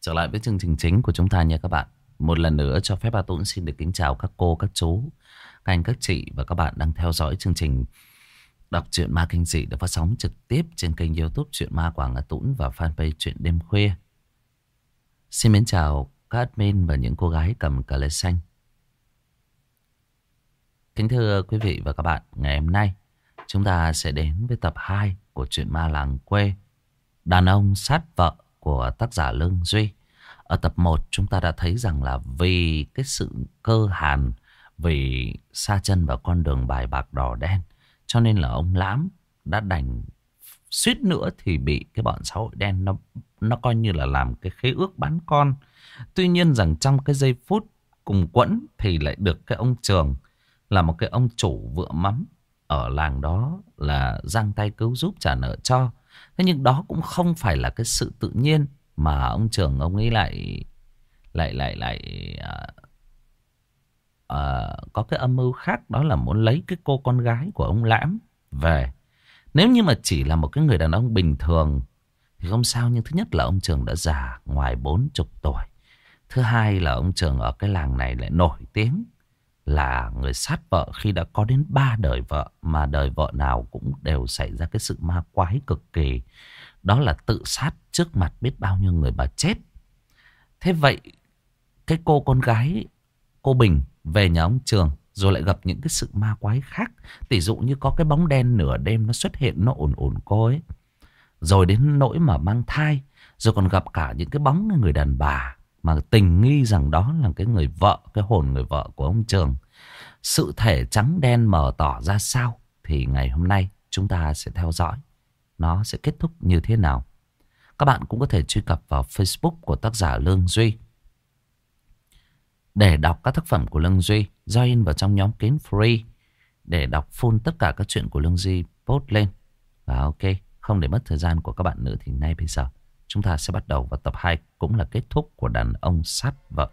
Trở lại với chương trình chính của chúng ta nha các bạn. Một lần nữa cho phép Ba Tuấn xin được kính chào các cô, các chú, các anh, các chị và các bạn đang theo dõi chương trình đọc truyện ma kinh dị được phát sóng trực tiếp trên kênh YouTube Truyện Ma Quảng Hà Tuấn và fanpage Truyện Đêm Khuya. Xin mến chào các admin và những cô gái cầm cờ lê xanh. Kính thưa quý vị và các bạn, ngày hôm nay chúng ta sẽ đến với tập 2 của truyện ma làng quê Đàn ông sát vợ của tác giả Lương Duy. Ở tập 1 chúng ta đã thấy rằng là vì cái sự cơ hàn, vì sa chân vào con đường bài bạc đỏ đen, cho nên là ông Lãm đã đành suýt nữa thì bị cái bọn xã hội đen nó coi như là làm cái khế ước bán con. Tuy nhiên rằng trong cái giây phút cùng quẫn thì lại được cái ông Trường là một cái ông chủ vựa mắm ở làng đó là giang tay cứu giúp trả nợ cho. Thế nhưng đó cũng không phải là cái sự tự nhiên mà ông Trường ông ấy có cái âm mưu khác, đó là muốn lấy cái cô con gái của ông Lãm về. Nếu như mà chỉ là một cái người đàn ông bình thường thì không sao, nhưng thứ nhất là ông Trường đã già ngoài 40 tuổi. Thứ hai là ông Trường ở cái làng này lại nổi tiếng là người sát vợ khi đã có đến 3 đời vợ, mà đời vợ nào cũng đều xảy ra cái sự ma quái cực kỳ. Đó là tự sát trước mặt biết bao nhiêu người mà chết. Thế vậy cái cô con gái, cô Bình về nhà ông Trường rồi lại gặp những cái sự ma quái khác. Tỷ dụ như có cái bóng đen nửa đêm nó xuất hiện, nó ồn ồn cô ấy. Rồi đến nỗi mà mang thai. Rồi còn gặp cả những cái bóng người đàn bà mà tình nghi rằng đó là cái người vợ, cái hồn người vợ của ông Trường. Sự thể trắng đen mờ tỏ ra sao thì ngày hôm nay chúng ta sẽ theo dõi nó sẽ kết thúc như thế nào. Các bạn cũng có thể truy cập vào Facebook của tác giả Lương Duy để đọc các tác phẩm của Lương Duy, join vào trong nhóm kín free để đọc full tất cả các chuyện của Lương Duy post lên. Và ok, không để mất thời gian của các bạn nữa thì ngay bây giờ chúng ta sẽ bắt đầu vào tập 2, cũng là kết thúc của Đàn Ông Sát Vợ.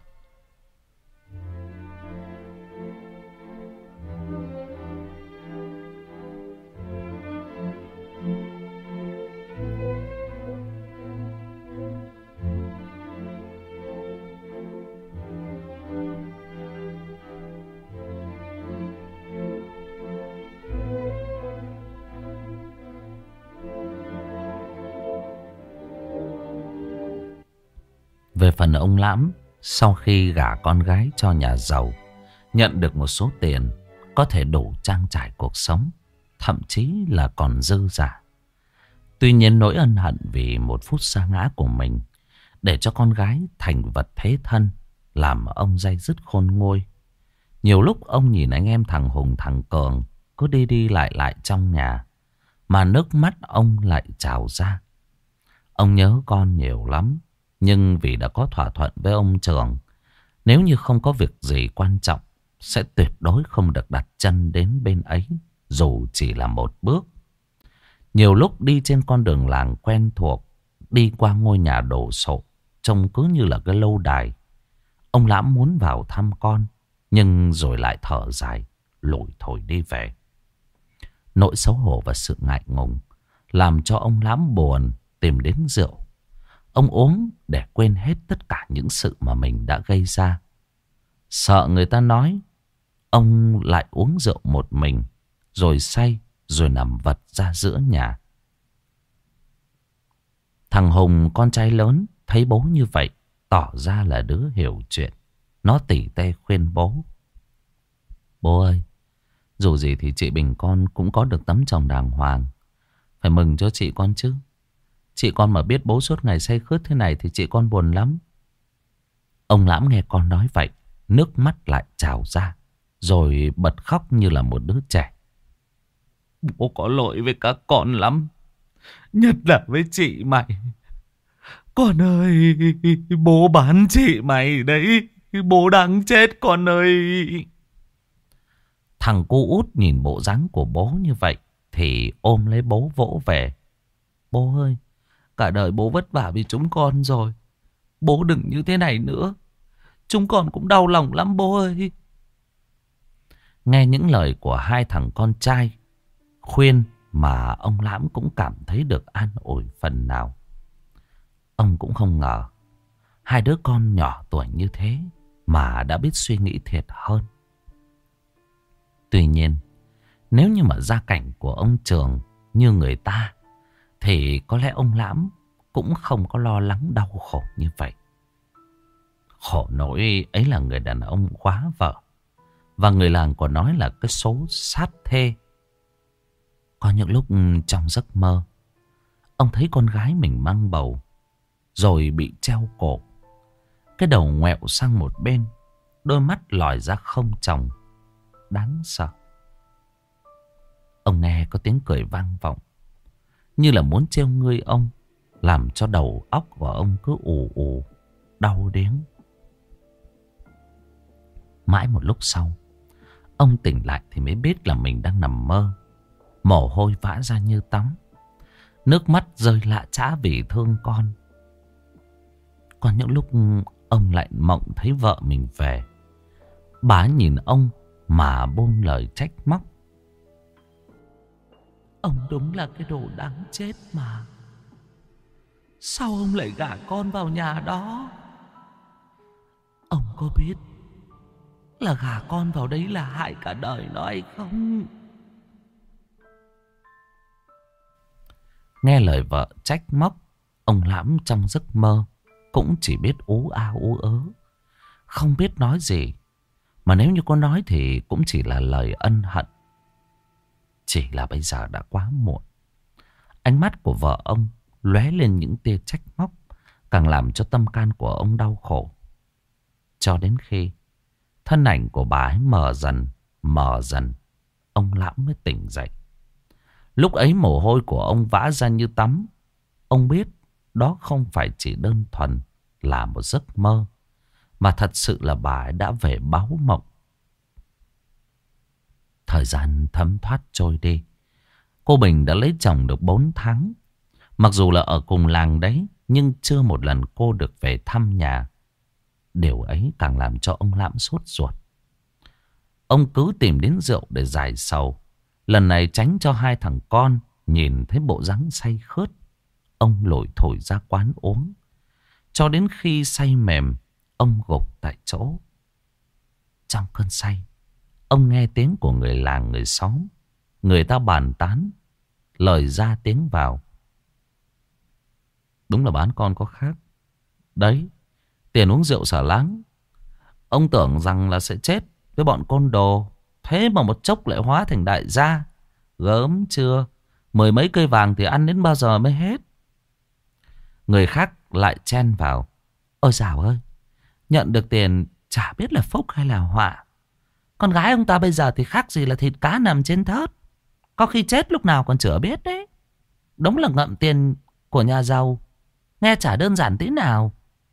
Về phần ông Lãm, sau khi gả con gái cho nhà giàu, nhận được một số tiền có thể đủ trang trải cuộc sống, thậm chí là còn dư giả. Tuy nhiên nỗi ân hận vì một phút sa ngã của mình để cho con gái thành vật thế thân làm ông day dứt khôn nguôi. Nhiều lúc ông nhìn anh em thằng Hùng thằng Cường cứ đi đi lại trong nhà mà nước mắt ông lại trào ra. Ông nhớ con nhiều lắm, nhưng vì đã có thỏa thuận với ông Trường, nếu như không có việc gì quan trọng sẽ tuyệt đối không được đặt chân đến bên ấy, dù chỉ là một bước. Nhiều lúc đi trên con đường làng quen thuộc, đi qua ngôi nhà đổ sộ trông cứ như là cái lâu đài, ông Lãm muốn vào thăm con, nhưng rồi lại thở dài lủi thổi đi về. Nỗi xấu hổ và sự ngại ngùng làm cho ông Lãm buồn, tìm đến rượu. Ông uống để quên hết tất cả những sự mà mình đã gây ra. Sợ người ta nói, ông lại uống rượu một mình, rồi say, rồi nằm vật ra giữa nhà. Thằng Hùng, con trai lớn, thấy bố như vậy, tỏ ra là đứa hiểu chuyện. Nó tỉ tê khuyên bố. Bố ơi, dù gì thì chị Bình con cũng có được tấm chồng đàng hoàng. Phải mừng cho chị con chứ. Chị con mà biết bố suốt ngày say khướt thế này thì chị con buồn lắm. Ông Lãm nghe con nói vậy, nước mắt lại trào ra, rồi bật khóc như là một đứa trẻ. Bố có lỗi với các con lắm, nhất là với chị mày. Con ơi, bố bán chị mày đấy, bố đáng chết con ơi. Thằng cu út nhìn bộ dáng của bố như vậy thì ôm lấy bố vỗ về. Bố ơi, cả đời bố vất vả vì chúng con rồi, bố đừng như thế này nữa. Chúng con cũng đau lòng lắm bố ơi. Nghe những lời của hai thằng con trai khuyên mà ông Lãm cũng cảm thấy được an ủi phần nào. Ông cũng không ngờ Hai đứa con nhỏ tuổi như thế mà đã biết suy nghĩ thiệt hơn. Tuy nhiên, nếu như mà gia cảnh của ông Trường như người ta, thì có lẽ ông Lãm cũng không có lo lắng đau khổ như vậy. Khổ nỗi ấy là người đàn ông quá vợ. Và người làng còn nói là cái số sát thê. Có những lúc trong giấc mơ, ông thấy con gái mình mang bầu, rồi bị treo cổ, cái đầu ngoẹo sang một bên, đôi mắt lòi ra không tròng, đáng sợ. Ông nghe có tiếng cười vang vọng, như là muốn trêu ngươi ông, làm cho đầu óc của ông cứ ù ù, đau điếng. Mãi một lúc sau, ông tỉnh lại thì mới biết là mình đang nằm mơ. Mồ hôi vã ra như tắm, nước mắt rơi lạ chã vì thương con. Có những lúc ông lại mộng thấy vợ mình về. Bà nhìn ông mà buông lời trách móc. Ông đúng là cái đồ đáng chết mà. Sao ông lại gả con vào nhà đó? Ông có biết là gả con vào đấy là hại cả đời nó hay không? Nghe lời vợ trách móc, ông Lãm trong giấc mơ cũng chỉ biết ú a ú ớ, không biết nói gì. Mà nếu như có nói thì cũng chỉ là lời ân hận. Chỉ là bây giờ đã quá muộn. Ánh mắt của vợ ông lóe lên những tia trách móc, càng làm cho tâm can của ông đau khổ. Cho đến khi thân ảnh của bà ấy mờ dần, ông Lãm mới tỉnh dậy. Lúc ấy mồ hôi của ông vã ra như tắm. Ông biết đó không phải chỉ đơn thuần là một giấc mơ, mà thật sự là bà ấy đã về báo mộng. Thời gian thấm thoát trôi đi. Cô Bình đã lấy chồng được 4 tháng. Mặc dù là ở cùng làng đấy, nhưng chưa một lần cô được về thăm nhà. Điều ấy càng làm cho ông Lãm sốt ruột. Ông cứ tìm đến rượu để giải sầu. Lần này tránh cho hai thằng con nhìn thấy bộ dáng say khướt, ông lủi thổi ra quán uống. Cho đến khi say mềm, ông gục tại chỗ. Trong cơn say, ông nghe tiếng của người làng người xóm. Người ta bàn tán, lời ra tiếng vào. Đúng là bán con có khác. Đấy, tiền uống rượu xả láng. Ông tưởng rằng là sẽ chết với bọn côn đồ, thế mà một chốc lại hóa thành đại gia. Gớm chưa? 10 mấy cây vàng thì ăn đến bao giờ mới hết? Người khác lại chen vào. Ôi dào ơi, nhận được tiền chả biết là phúc hay là họa. Con gái ông ta bây giờ thì khác gì là thịt cá nằm trên thớt, có khi chết lúc nào còn chửa biết đấy. Đúng là ngậm tiền của nhà giàu, nghe chả đơn giản tí nào.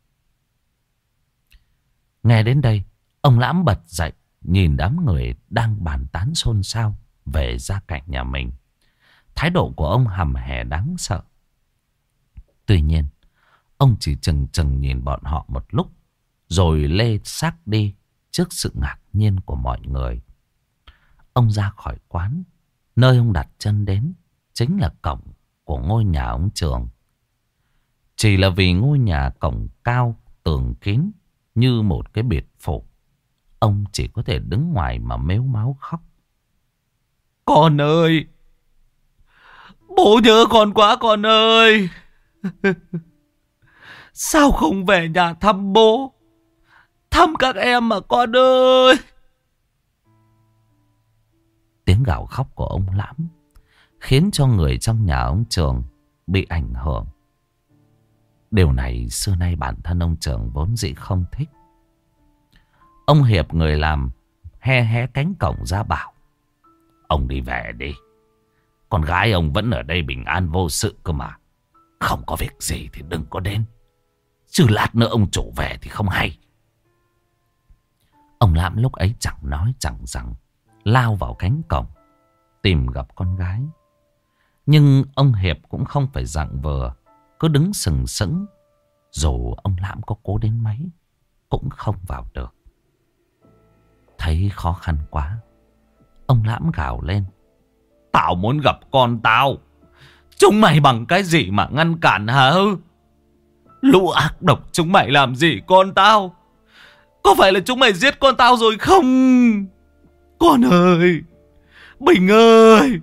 Nghe đến đây, ông Lãm bật dậy, nhìn đám người đang bàn tán xôn xao về gia cảnh nhà mình. Thái độ của ông hầm hè đáng sợ. Tuy nhiên, ông chỉ chừng chừng nhìn bọn họ một lúc, rồi lê xác đi trước sự ngạc nhiên của mọi người. Ông ra khỏi quán. Nơi ông đặt chân đến chính là cổng của ngôi nhà ông Trường. Chỉ là vì ngôi nhà cổng cao, tường kín như một cái biệt phủ, ông chỉ có thể đứng ngoài mà mếu máo khóc. Con ơi! Bố nhớ con quá con ơi! Sao không về nhà thăm bố, thăm các em mà con ơi! Tiếng gào khóc của ông Lãm khiến cho người trong nhà ông Trường bị ảnh hưởng. Điều này xưa nay bản thân ông Trường vốn dĩ không thích. Ông Hiệp người làm hé hé cánh cổng ra bảo: ông đi về đi. Con gái ông vẫn ở đây bình an vô sự cơ mà. Không có việc gì thì đừng có đến, chứ lát nữa ông chủ về thì không hay. Ông Lãm lúc ấy chẳng nói chẳng rằng, lao vào cánh cổng tìm gặp con gái. Nhưng ông Hiệp cũng không phải dạng vừa, cứ đứng sừng sững. Dù ông Lãm có cố đến mấy cũng không vào được. Thấy khó khăn quá, ông Lãm gào lên: tao muốn gặp con tao, chúng mày bằng cái gì mà ngăn cản hả? Lũ ác độc chúng mày làm gì con tao? Có phải là chúng mày giết con tao rồi không? Con ơi! Bình ơi!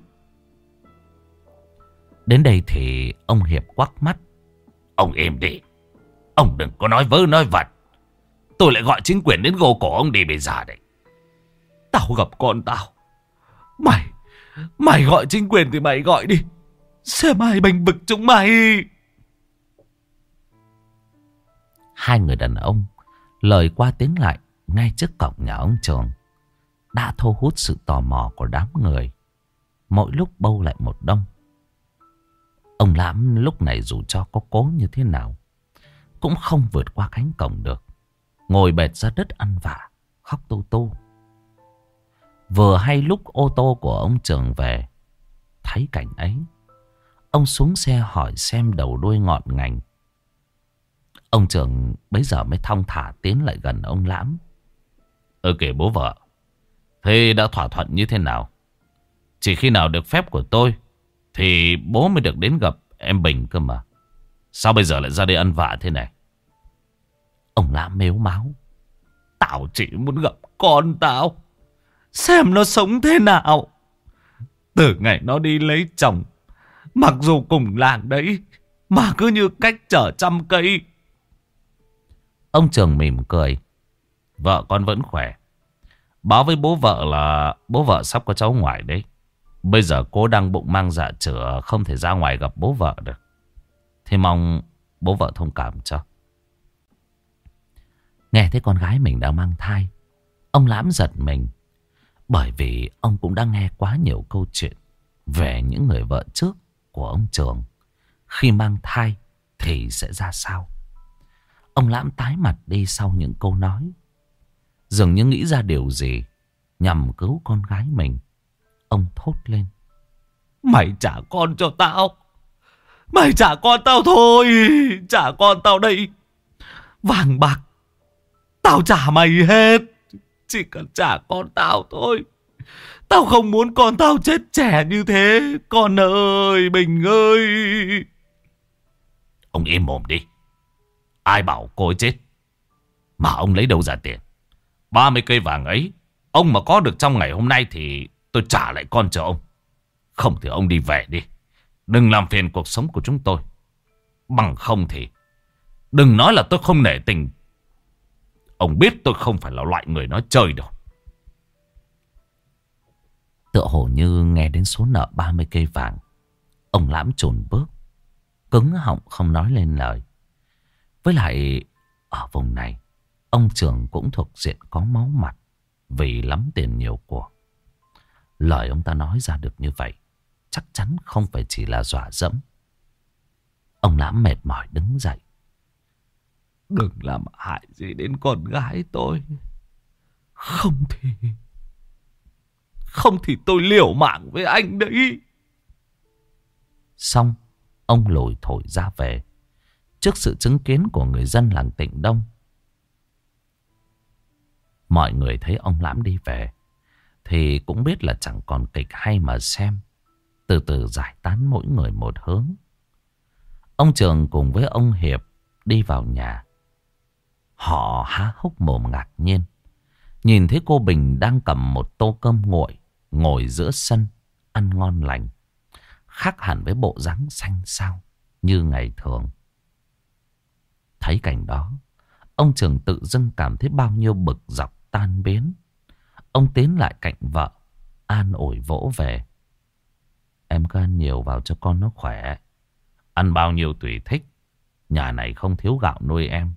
Đến đây thì ông Hiệp quắc mắt. Ông im đi. Ông đừng có nói vớ nói vẩn. Tôi lại gọi chính quyền đến gô cổ ông đi bây giờ đấy. Tao gặp con tao. Mày gọi chính quyền thì mày gọi đi. Xem ai bênh vực chúng mày. Hai người đàn ông lời qua tiếng lại ngay trước cổng nhà ông Trường đã thu hút sự tò mò của đám người. Mỗi lúc bâu lại một đông. Ông Lãm lúc này dù cho có cố như thế nào cũng không vượt qua cánh cổng được. Ngồi bệt ra đất ăn vạ, khóc tu tu. Vừa hay lúc ô tô của ông Trường về, thấy cảnh ấy, ông xuống xe hỏi xem đầu đuôi ngọn ngành. Ông Trường bấy giờ mới thong thả tiến lại gần ông Lãm. Kìa bố vợ, thế đã thỏa thuận như thế nào? Chỉ khi nào được phép của tôi thì bố mới được đến gặp em Bình cơ mà. Sao bây giờ lại ra đây ăn vạ thế này? Ông Lãm mếu máo. Tao chỉ muốn gặp con tao, xem nó sống thế nào. Từ ngày nó đi lấy chồng, mặc dù cùng làng đấy mà cứ như cách chở trăm cây. Ông Trường mỉm cười. Vợ con vẫn khỏe. Báo với bố vợ là bố vợ sắp có cháu ngoại đấy. Bây giờ cô đang bụng mang dạ chửa, không thể ra ngoài gặp bố vợ được. Thì mong bố vợ thông cảm cho. Nghe thấy con gái mình đang mang thai, ông Lãm giật mình. Bởi vì ông cũng đã nghe quá nhiều câu chuyện về những người vợ trước của ông Trường. Khi mang thai thì sẽ ra sao? Ông Lãm tái mặt đi sau những câu nói. Dường như nghĩ ra điều gì nhằm cứu con gái mình. Ông thốt lên. Mày trả con cho tao. Mày trả con tao thôi. Trả con tao đây. Vàng bạc tao trả mày hết. Chỉ cần trả con tao thôi. Tao không muốn con tao chết trẻ như thế. Con ơi, Bình ơi. Ông im mồm đi. Ai bảo cô ấy chết? Mà ông lấy đâu ra tiền? 30 cây vàng ấy ông mà có được trong ngày hôm nay thì tôi trả lại con cho ông. Không thì ông đi về đi. Đừng làm phiền cuộc sống của chúng tôi. Bằng không thì đừng nói là tôi không nể tình. Ông biết tôi không phải là loại người nói chơi đâu. Tựa hồ như nghe đến số nợ 30 cây vàng, ông Lãm chồn bước, cứng họng không nói lên lời. Với lại ở vùng này, ông Trường cũng thuộc diện có máu mặt vì lắm tiền nhiều của. Lời ông ta nói ra được như vậy chắc chắn không phải chỉ là dọa dẫm. Ông Lãm mệt mỏi đứng dậy. Đừng làm hại gì đến con gái tôi. Không thì tôi liều mạng với anh đấy. Xong, ông lủi thổi ra về trước sự chứng kiến của người dân làng Tịnh Đông. Mọi người thấy ông Lãm đi về thì cũng biết là chẳng còn kịch hay mà xem. Từ từ giải tán mỗi người một hướng. Ông Trường cùng với ông Hiệp đi vào nhà. Họ há hốc mồm ngạc nhiên nhìn thấy cô Bình đang cầm một tô cơm nguội ngồi giữa sân ăn ngon lành, khác hẳn với bộ dáng xanh xao như ngày thường. Thấy cảnh đó, ông Trường tự dưng cảm thấy bao nhiêu bực dọc tan biến. Ông tiến lại cạnh vợ, an ủi vỗ về. Em cứ ăn nhiều vào cho con nó khỏe. Ăn bao nhiêu tùy thích. Nhà này không thiếu gạo nuôi em.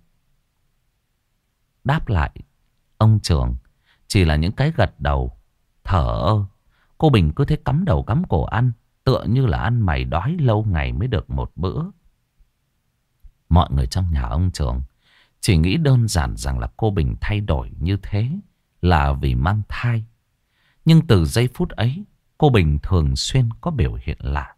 Đáp lại ông Trường chỉ là những cái gật đầu, thở ơ. Cô Bình cứ thế cắm đầu cắm cổ ăn, tựa như là ăn mày đói lâu ngày mới được một bữa. Mọi người trong nhà ông Trường chỉ nghĩ đơn giản rằng là cô Bình thay đổi như thế là vì mang thai. Nhưng từ giây phút ấy, cô Bình thường xuyên có biểu hiện lạ.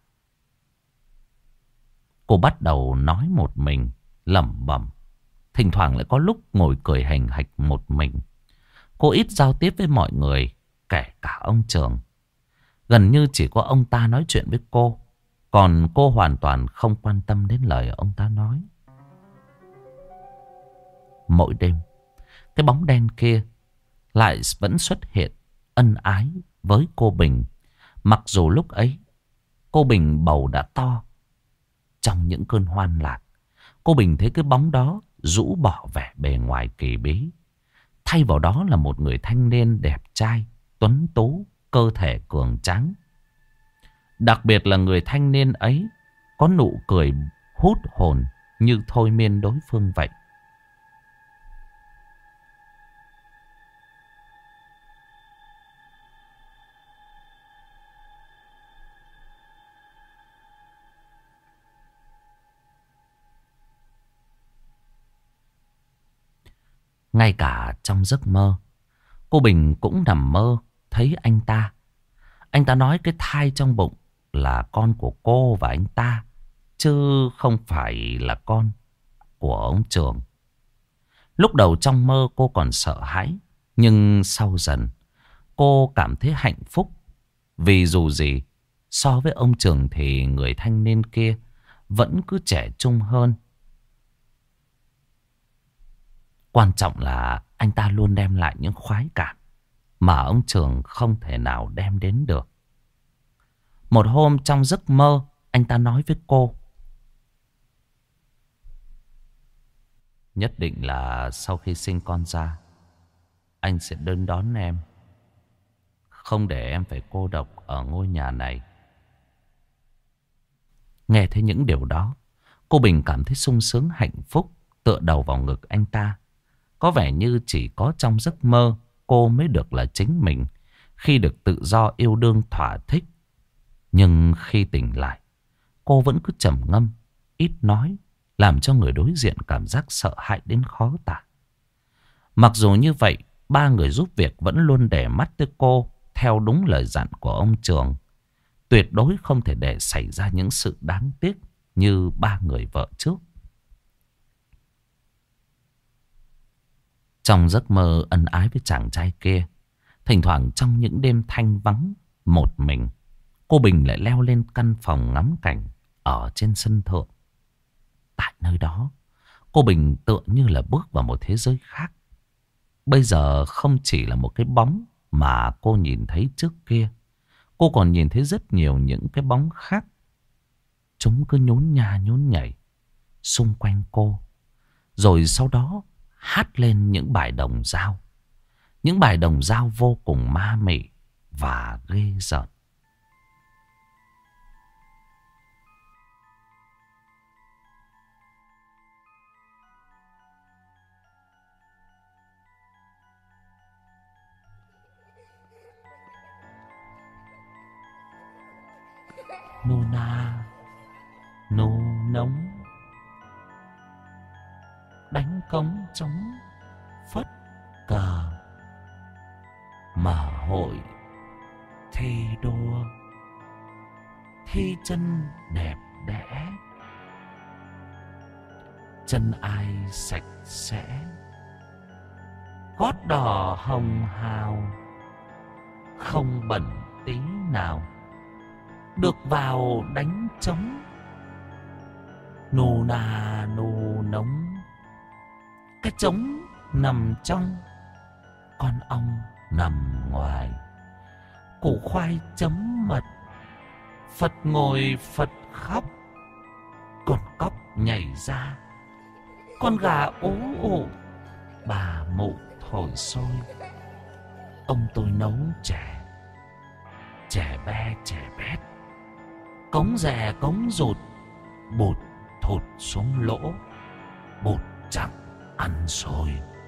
Cô bắt đầu nói một mình, lẩm bẩm. Thỉnh thoảng lại có lúc ngồi cười hành hạch một mình. Cô ít giao tiếp với mọi người, kể cả ông Trường. Gần như chỉ có ông ta nói chuyện với cô, còn cô hoàn toàn không quan tâm đến lời ông ta nói. mỗi đêm, cái bóng đen kia lại vẫn xuất hiện ân ái với cô Bình. Mặc dù lúc ấy cô Bình bầu đã to. Trong những cơn hoan lạc, cô Bình thấy cái bóng đó rũ bỏ vẻ bề ngoài kỳ bí. Thay vào đó là một người thanh niên đẹp trai, tuấn tú, cơ thể cường tráng. Đặc biệt là người thanh niên ấy có nụ cười hút hồn như thôi miên đối phương vậy. Ngay cả trong giấc mơ, cô Bình cũng nằm mơ thấy anh ta. Anh ta nói cái thai trong bụng là con của cô và anh ta, chứ không phải là con của ông Trường. Lúc đầu trong mơ cô còn sợ hãi, nhưng sau dần cô cảm thấy hạnh phúc. Vì dù gì, so với ông Trường thì người thanh niên kia vẫn cứ trẻ trung hơn. Quan trọng là anh ta luôn đem lại những khoái cảm mà ông Trường không thể nào đem đến được. Một hôm trong giấc mơ, anh ta nói với cô: nhất định là sau khi sinh con ra, anh sẽ đến đón em, không để em phải cô độc ở ngôi nhà này. Nghe thấy những điều đó, cô Bình cảm thấy sung sướng hạnh phúc, tựa đầu vào ngực anh ta. Có vẻ như chỉ có trong giấc mơ cô mới được là chính mình, khi được tự do yêu đương thỏa thích. Nhưng khi tỉnh lại, cô vẫn cứ trầm ngâm, ít nói, làm cho người đối diện cảm giác sợ hãi đến khó tả. Mặc dù như vậy, ba người giúp việc vẫn luôn để mắt tới cô, theo đúng lời dặn của ông Trường. Tuyệt đối không thể để xảy ra những sự đáng tiếc như ba người vợ trước. Trong giấc mơ ân ái với chàng trai kia, thỉnh thoảng trong những đêm thanh vắng một mình, cô Bình lại leo lên căn phòng ngắm cảnh ở trên sân thượng. Tại nơi đó, cô Bình tựa như là bước vào một thế giới khác. Bây giờ không chỉ là một cái bóng mà cô nhìn thấy trước kia, cô còn nhìn thấy rất nhiều những cái bóng khác. Chúng cứ nhốn nha nhốn nhảy xung quanh cô, rồi sau đó hát lên những bài đồng dao. Những bài đồng dao vô cùng ma mị và ghê rợn. Nô na, nô nóng, đánh cống trống phất cờ, mở hội thi đua, thi chân đẹp đẽ, chân ai sạch sẽ, gót đỏ hồng hào, không bẩn tí nào, được vào đánh trống. Nô na nô nóng, cái trống nằm trong, con ong nằm ngoài, củ khoai chấm mật, Phật ngồi Phật khóc, con cóc nhảy ra, con gà ú ụ, bà mụ thổi sôi. Ông tôi nấu chè, chè be chè bét, cống rè cống rụt, bụt thụt xuống lỗ, bụt chẳng ăn xôi.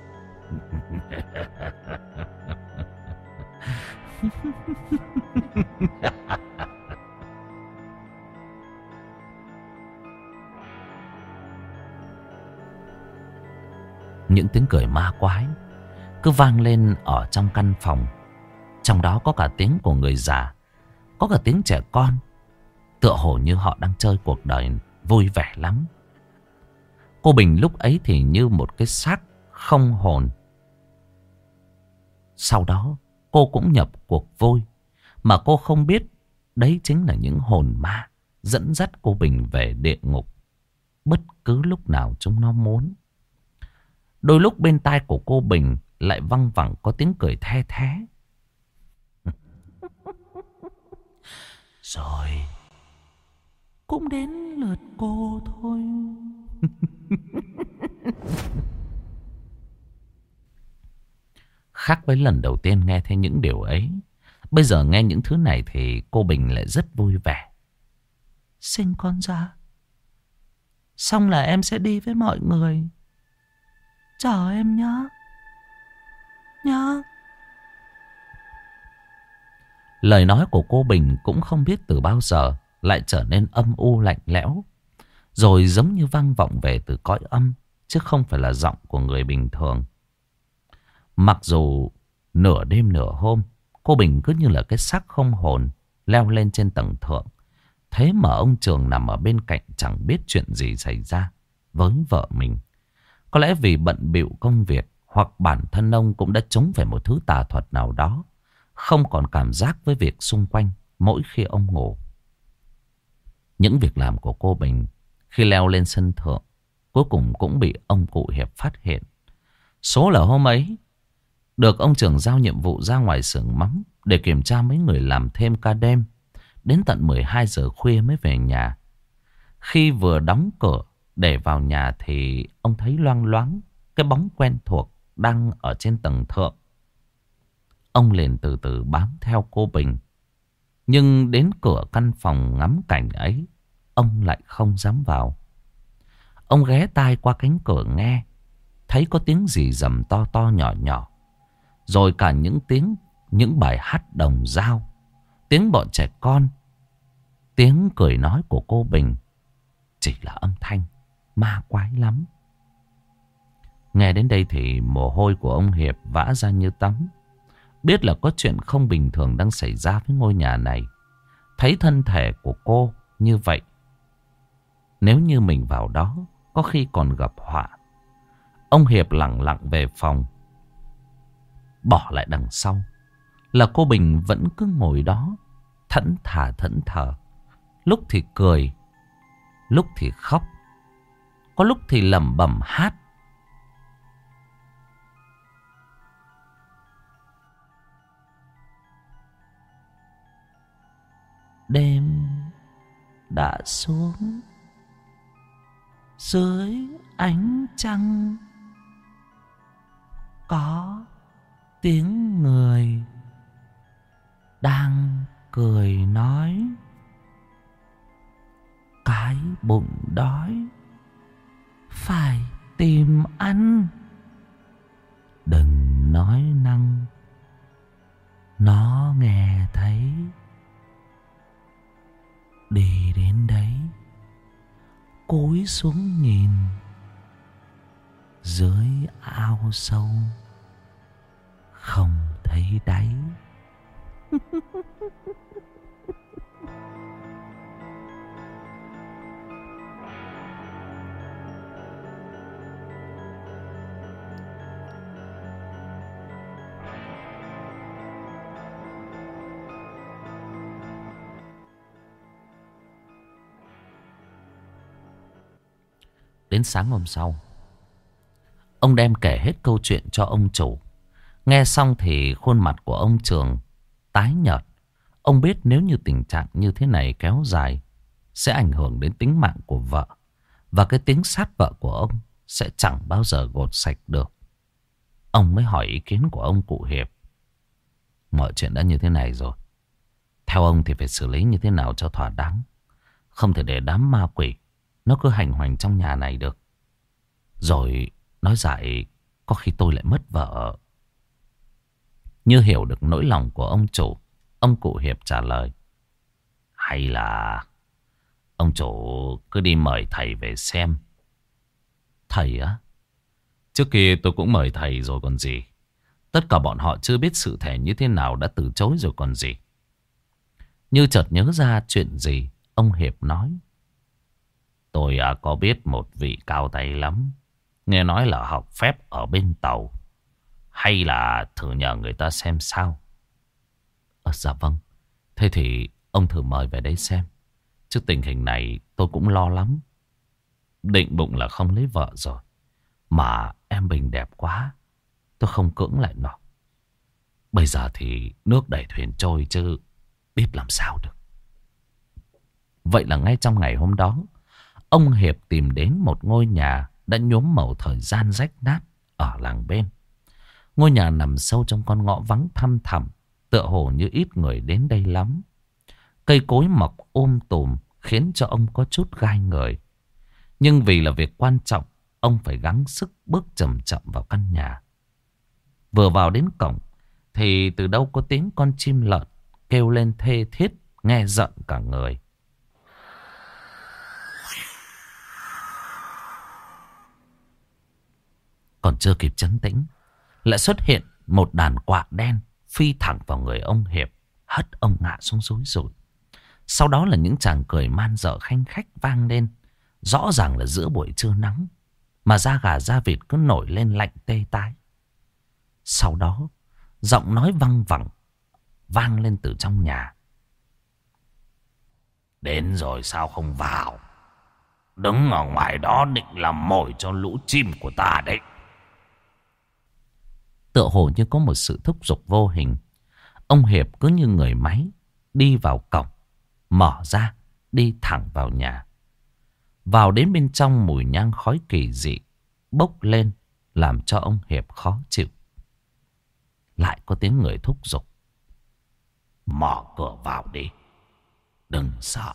Những tiếng cười ma quái cứ vang lên ở trong căn phòng. Trong đó có cả tiếng của người già, có cả tiếng trẻ con, tựa hồ như họ đang chơi cuộc đời vui vẻ lắm. Cô Bình lúc ấy thì như một cái xác không hồn. Sau đó cô cũng nhập cuộc vui, mà cô không biết đấy chính là những hồn ma dẫn dắt cô Bình về địa ngục bất cứ lúc nào chúng nó muốn. Đôi lúc bên tai của cô Bình lại văng vẳng có tiếng cười the thé. Rồi cũng đến lượt cô thôi. Khác với lần đầu tiên nghe thấy những điều ấy, bây giờ nghe những thứ này thì cô Bình lại rất vui vẻ. Sinh con ra, xong là em sẽ đi với mọi người. Chờ em nhá. Nhá. Lời nói của cô Bình cũng không biết từ bao giờ lại trở nên âm u lạnh lẽo, rồi giống như vang vọng về từ cõi âm, chứ không phải là giọng của người bình thường. Mặc dù nửa đêm nửa hôm, cô Bình cứ như là cái xác không hồn leo lên trên tầng thượng. Thế mà ông Trường nằm ở bên cạnh chẳng biết chuyện gì xảy ra với vợ mình. Có lẽ vì bận bịu công việc, hoặc bản thân ông cũng đã trúng về một thứ tà thuật nào đó, không còn cảm giác với việc xung quanh mỗi khi ông ngủ. Những việc làm của cô Bình khi leo lên sân thượng cuối cùng cũng bị ông cụ Hiệp phát hiện. Số là hôm ấy được ông Trường giao nhiệm vụ ra ngoài xưởng mắm để kiểm tra mấy người làm thêm ca đêm. Đến tận 12 giờ khuya mới về nhà. Khi vừa đóng cửa để vào nhà thì ông thấy loang loáng cái bóng quen thuộc đang ở trên tầng thượng. Ông liền từ từ bám theo cô Bình. Nhưng đến cửa căn phòng ngắm cảnh ấy, ông lại không dám vào. Ông ghé tai qua cánh cửa nghe, thấy có tiếng gì rầm to to nhỏ nhỏ. Rồi cả những bài hát đồng dao, tiếng bọn trẻ con, tiếng cười nói của cô Bình. Chỉ là âm thanh ma quái lắm. Nghe đến đây thì mồ hôi của ông Hiệp vã ra như tắm. Biết là có chuyện không bình thường đang xảy ra với ngôi nhà này. Thấy thân thể của cô như vậy, nếu như mình vào đó có khi còn gặp họa. Ông Hiệp lẳng lặng về phòng. Bỏ lại đằng sau là cô Bình vẫn cứ ngồi đó, thẫn thờ. Lúc thì cười, lúc thì khóc, có lúc thì lẩm bẩm hát. Đêm đã xuống, dưới ánh trăng có tiếng người đang cười nói. Cái bụng đói phải tìm ăn, đừng nói năng, nó nghe thấy. Đi đến đấy, cúi xuống nhìn, dưới ao sâu không thấy đáy. Đến sáng hôm sau, ông đem kể hết câu chuyện cho ông chủ. Nghe xong thì khuôn mặt của ông Trường tái nhợt. Ông biết nếu như tình trạng như thế này kéo dài sẽ ảnh hưởng đến tính mạng của vợ. Và cái tiếng sát vợ của ông sẽ chẳng bao giờ gột sạch được. Ông mới hỏi ý kiến của ông cụ Hiệp. Mọi chuyện đã như thế này rồi, theo ông thì phải xử lý như thế nào cho thỏa đáng. Không thể để đám ma quỷ nó cứ hành hoành trong nhà này được. Rồi nói dại có khi tôi lại mất vợ. Như hiểu được nỗi lòng của ông chủ, ông cụ Hiệp trả lời. Hay là ông chủ cứ đi mời thầy về xem. Thầy á? Trước kia tôi cũng mời thầy rồi còn gì. Tất cả bọn họ chưa biết sự thể như thế nào đã từ chối rồi còn gì. Như chợt nhớ ra chuyện gì, ông Hiệp nói. Tôi có biết một vị cao tay lắm. Nghe nói là học phép ở bên Tàu. Hay là thử nhờ người ta xem sao? Dạ vâng. Thế thì ông thử mời về đấy xem. Chứ tình hình này tôi cũng lo lắm. Định bụng là không lấy vợ rồi, Mà em Bình đẹp quá, tôi không cưỡng lại nổi. Bây giờ thì nước đẩy thuyền trôi chứ biết làm sao được. Vậy là ngay trong ngày hôm đó, ông Hiệp tìm đến một ngôi nhà đã nhuốm màu thời gian rách nát ở làng bên. Ngôi nhà nằm sâu trong con ngõ vắng thăm thẳm, tựa hồ như ít người đến đây lắm. Cây cối mọc tùm khiến cho ông có chút gai người. Nhưng vì là việc quan trọng, ông phải gắng sức bước chậm chậm vào căn nhà. Vừa vào đến cổng thì từ đâu có tiếng con chim lợn kêu lên thê thiết, nghe giận cả người. Còn chưa kịp trấn tĩnh, lại xuất hiện một đàn quạ đen phi thẳng vào người ông Hiệp, hất ông ngã xuống rúi rụi. Sau đó là những tràng cười man dợ khanh khách vang lên. Rõ ràng là giữa buổi trưa nắng, mà da gà da vịt cứ nổi lên lạnh tê tái. Sau đó giọng nói văng vẳng vang lên từ trong nhà. Đến rồi sao không vào? Đứng ở ngoài đó định làm mồi cho lũ chim của ta đấy. Tựa hồ như có một sự thúc giục vô hình, ông Hiệp cứ như người máy đi vào cổng, mở ra, đi thẳng vào nhà. Vào đến bên trong, mùi nhang khói kỳ dị bốc lên làm cho ông Hiệp khó chịu. Lại có tiếng người thúc giục. Mở cửa vào đi, đừng sợ.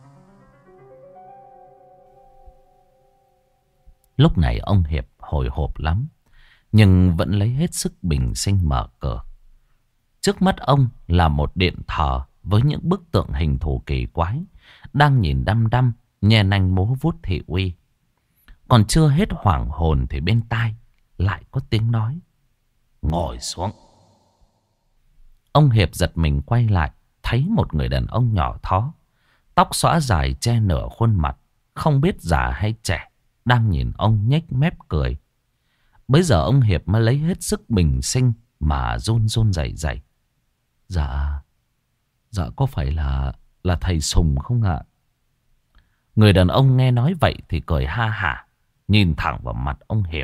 Lúc này ông Hiệp hồi hộp lắm, nhưng vẫn lấy hết sức bình sinh mở cửa. Trước mắt ông là một điện thờ với những bức tượng hình thù kỳ quái, đang nhìn đăm đăm, nhe nanh múa vuốt thị uy. Còn chưa hết hoảng hồn thì bên tai lại có tiếng nói. Ngồi xuống. Ông Hiệp giật mình quay lại, thấy một người đàn ông nhỏ thó, tóc xõa dài che nửa khuôn mặt, không biết già hay trẻ, đang nhìn ông nhếch mép cười. Bây giờ ông Hiệp mới lấy hết sức bình sinh mà run run rẩy rẩy. Dạ có phải là thầy Sùng không ạ? Người đàn ông nghe nói vậy thì cười ha hả, nhìn thẳng vào mặt ông Hiệp.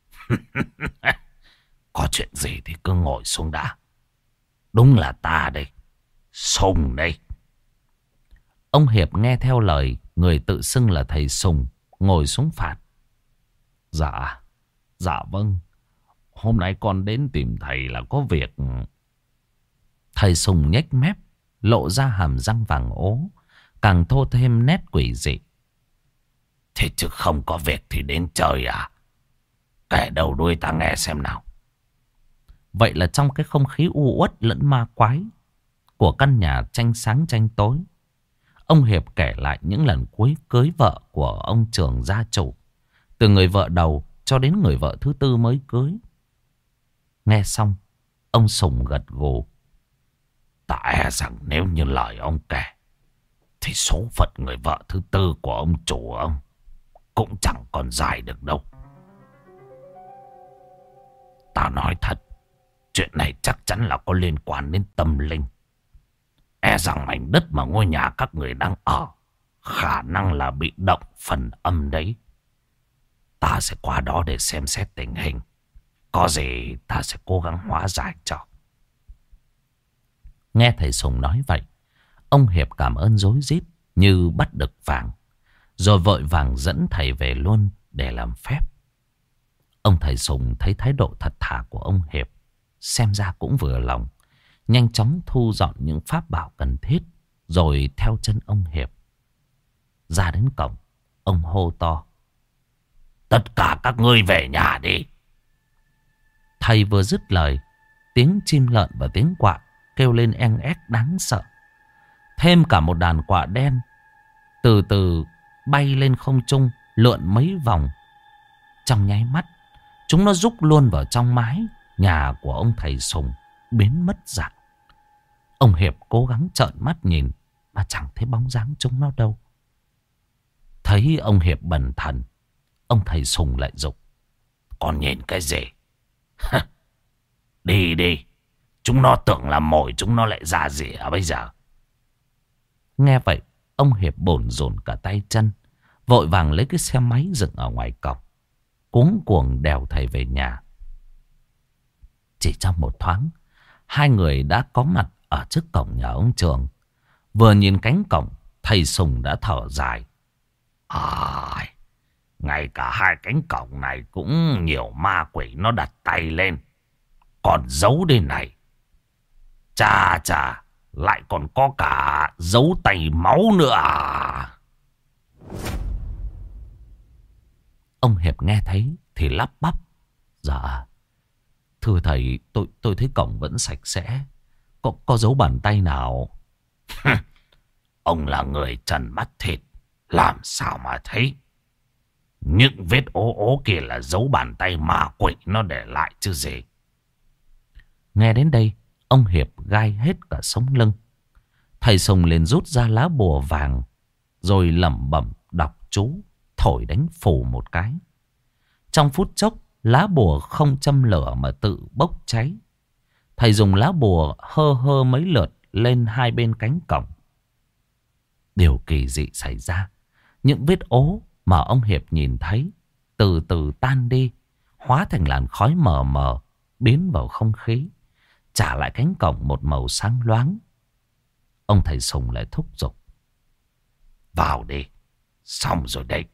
Có chuyện gì thì cứ ngồi xuống đã. Đúng là ta đây, Sùng đây. Ông Hiệp nghe theo lời người tự xưng là thầy Sùng, ngồi xuống phạt. Dạ vâng, hôm nay con đến tìm thầy là có việc. Thầy Sùng nhếch mép, lộ ra hàm răng vàng ố, càng thô thêm nét quỷ dị. Thế chứ không có việc thì đến chơi à? Kể đầu đuôi ta nghe xem nào. Vậy là trong cái không khí u uất lẫn ma quái của căn nhà tranh sáng tranh tối, ông Hiệp kể lại những lần cuối cưới vợ của ông Trường gia chủ, từ người vợ đầu cho đến người vợ thứ tư mới cưới. Nghe xong, ông Sùng gật gù. Ta e rằng nếu như lời ông kể thì số phận người vợ thứ tư của ông chủ ông cũng chẳng còn dài được đâu. Ta nói thật, chuyện này chắc chắn là có liên quan đến tâm linh. E rằng mảnh đất mà ngôi nhà các người đang ở khả năng là bị động phần âm đấy. Ta sẽ qua đó để xem xét tình hình. Có gì ta sẽ cố gắng hóa giải cho. Nghe thầy Sùng nói vậy, ông Hiệp cảm ơn rối rít như bắt được vàng, rồi vội vàng dẫn thầy về luôn để làm phép. Ông thầy Sùng thấy thái độ thật thà của ông Hiệp, xem ra cũng vừa lòng, nhanh chóng thu dọn những pháp bảo cần thiết, rồi theo chân ông Hiệp. Ra đến cổng, ông hô to. Tất cả các ngươi về nhà đi. Thầy vừa dứt lời, tiếng chim lợn và tiếng quạ kêu lên eng ép đáng sợ. Thêm cả một đàn quạ đen từ từ bay lên không trung, lượn mấy vòng. Trong nháy mắt, chúng nó rúc luôn vào trong mái nhà của ông thầy Sùng, biến mất dạng. Ông Hiệp cố gắng trợn mắt nhìn mà chẳng thấy bóng dáng chúng nó đâu. Thấy ông Hiệp bần thần, ông thầy Sùng lại giục. Còn nhìn cái gì? Đi đi. Chúng nó tưởng là mồi, chúng nó lại ra gì à bây giờ? Nghe vậy, ông Hiệp bồn rồn cả tay chân, vội vàng lấy cái xe máy dựng ở ngoài cổng, cuống cuồng đèo thầy về nhà. Chỉ trong một thoáng, hai người đã có mặt ở trước cổng nhà ông Trường. Vừa nhìn cánh cổng, thầy Sùng đã thở dài. Ngay cả hai cánh cổng này cũng nhiều ma quỷ nó đặt tay lên. Còn dấu đây này. Chà chà, lại còn có cả dấu tay máu nữa à. Ông Hiệp nghe thấy thì lắp bắp. Dạ, thưa thầy, tôi thấy cổng vẫn sạch sẽ. Có dấu bàn tay nào? Ông là người trần mắt thịt, làm sao mà thấy. Những vết ố ố kia là dấu bàn tay ma quỷ nó để lại chứ gì. Nghe đến đây, ông Hiệp gai hết cả sống lưng. Thầy Sùng liền rút ra lá bùa vàng, rồi lẩm bẩm đọc chú, thổi đánh phù một cái. Trong phút chốc, lá bùa không châm lửa mà tự bốc cháy. Thầy dùng lá bùa hơ hơ mấy lượt lên hai bên cánh cổng. Điều kỳ dị xảy ra. Những vết ố mà ông Hiệp nhìn thấy từ từ tan đi, hóa thành làn khói mờ mờ, biến vào không khí, trả lại cánh cổng một màu sáng loáng. Ông thầy Sùng lại thúc giục. Vào đi, xong rồi đấy.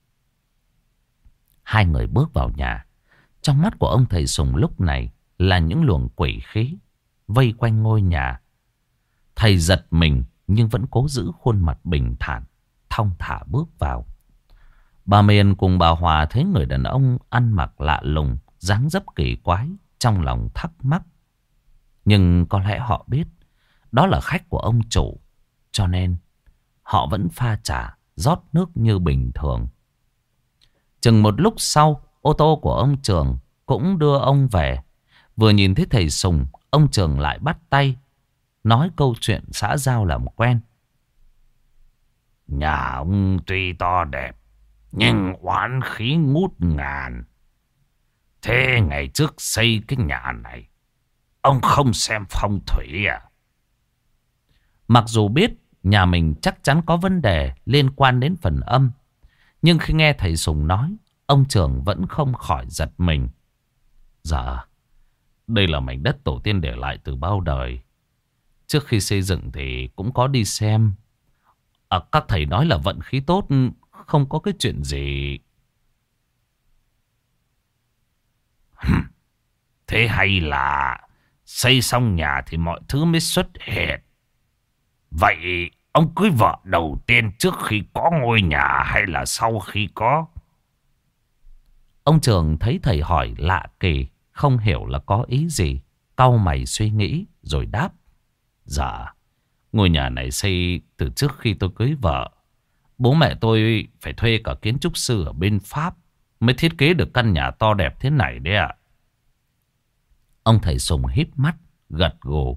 Hai người bước vào nhà. Trong mắt của ông thầy Sùng lúc này là những luồng quỷ khí vây quanh ngôi nhà. Thầy giật mình nhưng vẫn cố giữ khuôn mặt bình thản, thong thả bước vào. Bà Miền cùng bà Hòa thấy người đàn ông ăn mặc lạ lùng, dáng dấp kỳ quái, trong lòng thắc mắc. Nhưng có lẽ họ biết đó là khách của ông chủ, cho nên họ vẫn pha trà, rót nước như bình thường. Chừng một lúc sau, ô tô của ông Trường cũng đưa ông về. Vừa nhìn thấy thầy Sùng, ông Trường lại bắt tay, nói câu chuyện xã giao làm quen. Nhà ông tuy to đẹp, nhưng oán khí ngút ngàn. Thế ngày trước xây cái nhà này, ông không xem phong thủy à? Mặc dù biết nhà mình chắc chắn có vấn đề liên quan đến phần âm, nhưng khi nghe thầy Sùng nói, ông Trường vẫn không khỏi giật mình. Dạ, đây là mảnh đất tổ tiên để lại từ bao đời. Trước khi xây dựng thì cũng có đi xem. Các thầy nói là vận khí tốt, không có cái chuyện gì. Thế hay là xây xong nhà thì mọi thứ mới xuất hiện. Vậy ông cưới vợ đầu tiên trước khi có ngôi nhà hay là sau khi có? Ông Trường thấy thầy hỏi lạ kỳ, không hiểu là có ý gì, cau mày suy nghĩ rồi đáp. Dạ, ngôi nhà này xây từ trước khi tôi cưới vợ. Bố mẹ tôi phải thuê cả kiến trúc sư ở bên Pháp mới thiết kế được căn nhà to đẹp thế này đấy ạ. Ông thầy Sùng híp mắt, gật gù.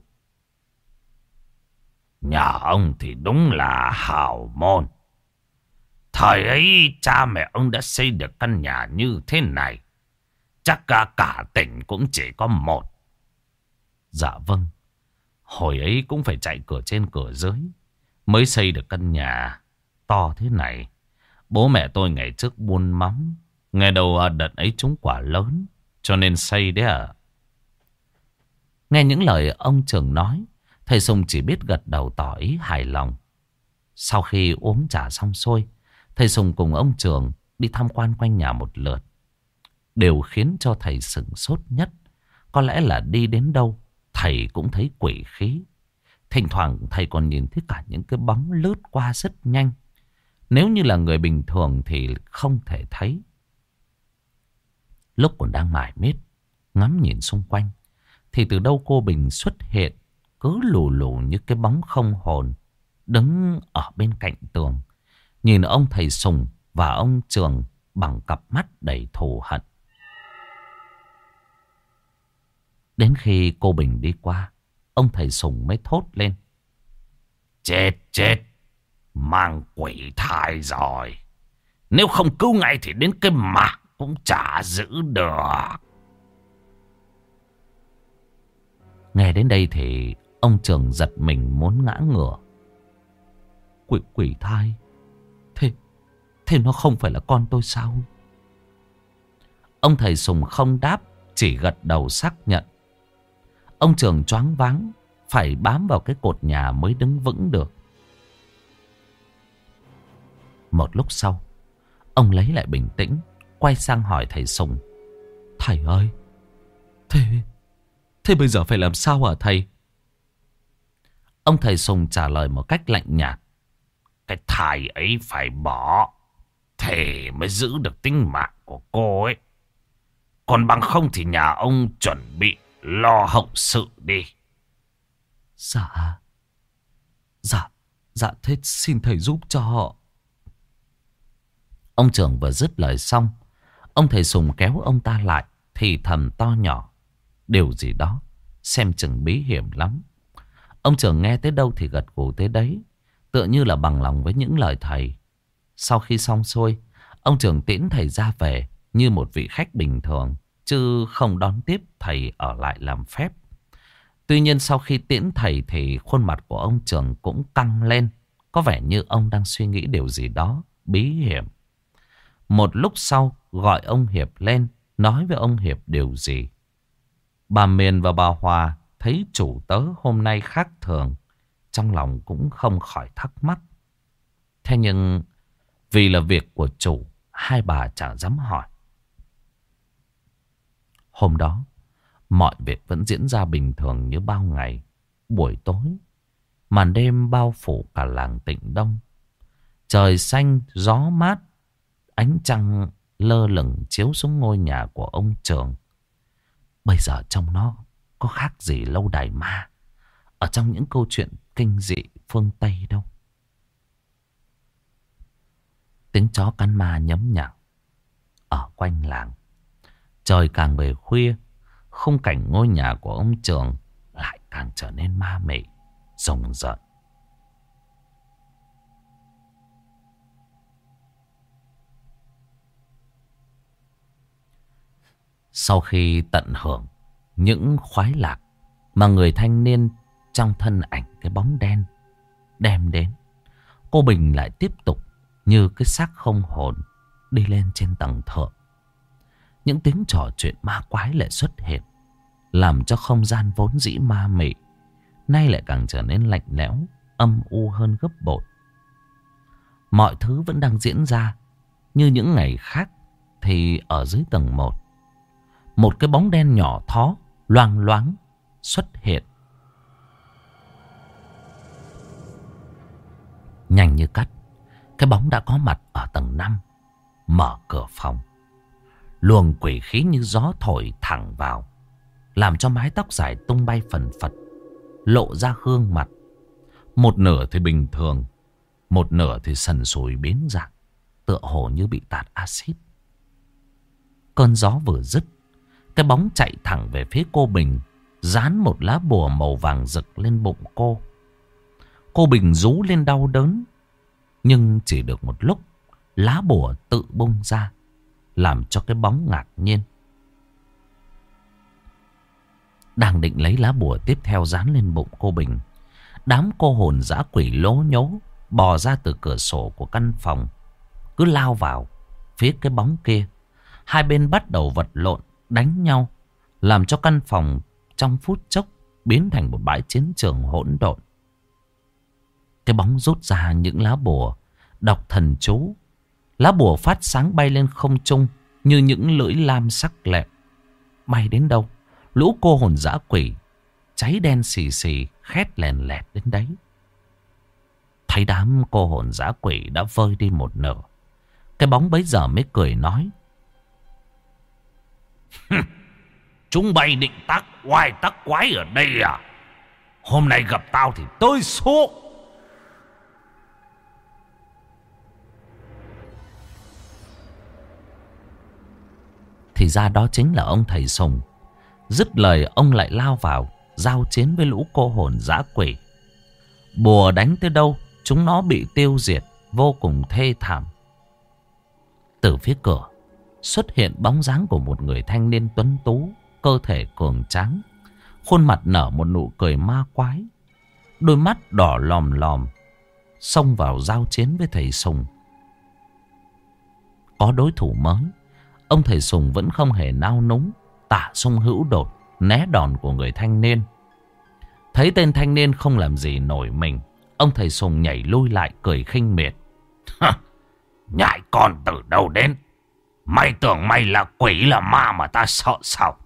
Nhà ông thì đúng là hào môn. Thời ấy cha mẹ ông đã xây được căn nhà như thế này. Chắc cả tỉnh cũng chỉ có một. Dạ vâng. Hồi ấy cũng phải chạy cửa trên cửa dưới mới xây được căn nhà to thế này. Bố mẹ tôi ngày trước buôn mắm, ngày đầu đợt ấy trúng quả lớn, cho nên xây đấy ạ. Nghe những lời ông Trường nói, thầy Sùng chỉ biết gật đầu tỏ ý hài lòng. Sau khi uống trà xong xuôi, thầy Sùng cùng ông Trường đi tham quan quanh nhà một lượt. Điều khiến cho thầy sửng sốt nhất, có lẽ là đi đến đâu thầy cũng thấy quỷ khí. Thỉnh thoảng thầy còn nhìn thấy cả những cái bóng lướt qua rất nhanh. Nếu như là người bình thường thì không thể thấy. Lúc còn đang mải miết ngắm nhìn xung quanh, thì từ đâu cô Bình xuất hiện, cứ lù lù như cái bóng không hồn, đứng ở bên cạnh tường, nhìn ông thầy Sùng và ông Trường bằng cặp mắt đầy thù hận. Đến khi cô Bình đi qua, ông thầy Sùng mới thốt lên. Chết chết, mang quỷ thai rồi. Nếu không cứu ngay thì đến cái mạc cũng chả giữ được. Nghe đến đây thì ông Trường giật mình muốn ngã ngửa. Quỷ thai? Thế nó không phải là con tôi sao? Ông thầy Sùng không đáp, chỉ gật đầu xác nhận. Ông Trường choáng váng, phải bám vào cái cột nhà mới đứng vững được. Một lúc sau, ông lấy lại bình tĩnh, quay sang hỏi thầy Sùng. Thầy ơi, thế bây giờ phải làm sao hả thầy? Ông thầy Sùng trả lời một cách lạnh nhạt. Cái thai ấy phải bỏ, thế mới giữ được tính mạng của cô ấy. Còn bằng không thì nhà ông chuẩn bị lo hậu sự đi. Dạ thế xin thầy giúp cho họ. Ông Trường vừa dứt lời xong, ông thầy Sùng kéo ông ta lại, thì thầm to nhỏ điều gì đó, xem chừng bí hiểm lắm. Ông Trường nghe tới đâu thì gật gù tới đấy, tựa như là bằng lòng với những lời thầy. Sau khi xong xuôi, ông Trường tiễn thầy ra về như một vị khách bình thường, chứ không đón tiếp thầy ở lại làm phép. Tuy nhiên sau khi tiễn thầy thì khuôn mặt của ông Trường cũng căng lên, có vẻ như ông đang suy nghĩ điều gì đó bí hiểm. Một lúc sau gọi ông Hiệp lên, nói với ông Hiệp điều gì. Bà Miền và bà Hòa thấy chủ tớ hôm nay khác thường, trong lòng cũng không khỏi thắc mắc. Thế nhưng vì là việc của chủ, hai bà chẳng dám hỏi. Hôm đó, mọi việc vẫn diễn ra bình thường như bao ngày. Buổi tối, màn đêm bao phủ cả làng Tịnh Đông. Trời xanh, gió mát, ánh trăng lơ lửng chiếu xuống ngôi nhà của ông Trường. Bây giờ trong nó có khác gì lâu đài ma ở trong những câu chuyện kinh dị phương Tây đâu. Tiếng chó cắn ma nhấm nhặng ở quanh làng. Trời càng về khuya, khung cảnh ngôi nhà của ông Trường lại càng trở nên ma mị, rùng rợn. Sau khi tận hưởng những khoái lạc mà người thanh niên trong thân ảnh cái bóng đen đem đến, cô Bình lại tiếp tục như cái xác không hồn đi lên trên tầng thượng. Những tiếng trò chuyện ma quái lại xuất hiện, làm cho không gian vốn dĩ ma mị nay lại càng trở nên lạnh lẽo, âm u hơn gấp bội. Mọi thứ vẫn đang diễn ra như những ngày khác, thì ở dưới tầng 1, một cái bóng đen nhỏ thó loang loáng xuất hiện. Nhanh như cắt, cái bóng đã có mặt ở tầng 5, mở cửa phòng. Luồng quỷ khí như gió thổi thẳng vào, làm cho mái tóc dài tung bay phần phật, lộ ra gương mặt. Một nửa thì bình thường, một nửa thì sần sùi biến dạng, tựa hồ như bị tạt axit. Cơn gió vừa dứt, cái bóng chạy thẳng về phía cô Bình, dán một lá bùa màu vàng rực lên bụng cô. Cô Bình rú lên đau đớn, nhưng chỉ được một lúc, lá bùa tự bung ra, làm cho cái bóng ngạc nhiên. Đang định lấy lá bùa tiếp theo dán lên bụng cô Bình, đám cô hồn dã quỷ lố nhố bò ra từ cửa sổ của căn phòng, cứ lao vào phía cái bóng kia. Hai bên bắt đầu vật lộn, đánh nhau, làm cho căn phòng trong phút chốc biến thành một bãi chiến trường hỗn độn. Cái bóng rút ra những lá bùa, đọc thần chú. Lá bùa phát sáng bay lên không trung như những lưỡi lam sắc lẹm. Bay đến đâu, lũ cô hồn dã quỷ cháy đen xì xì, khét lèn lẹt đến đấy. Thấy đám cô hồn dã quỷ đã vơi đi một nửa, cái bóng bấy giờ mới cười nói: Chúng bay định tác oai tác quái ở đây à? Hôm nay gặp tao thì tôi số. Thì ra đó chính là ông thầy Sùng. Dứt lời, ông lại lao vào giao chiến với lũ cô hồn dã quỷ. Bùa đánh tới đâu, chúng nó bị tiêu diệt vô cùng thê thảm. Từ phía cửa xuất hiện bóng dáng của một người thanh niên tuấn tú, cơ thể cường tráng, khuôn mặt nở một nụ cười ma quái, đôi mắt đỏ lòm lòm, xông vào giao chiến với thầy Sùng. Có đối thủ mới, ông thầy Sùng vẫn không hề nao núng, tả sung hữu đột, né đòn của người thanh niên. Thấy tên thanh niên không làm gì nổi mình, ông thầy Sùng nhảy lui lại cười khinh miệt. Nhãi con từ đâu đến? Mày tưởng mày là quỷ là ma mà ta sợ sao?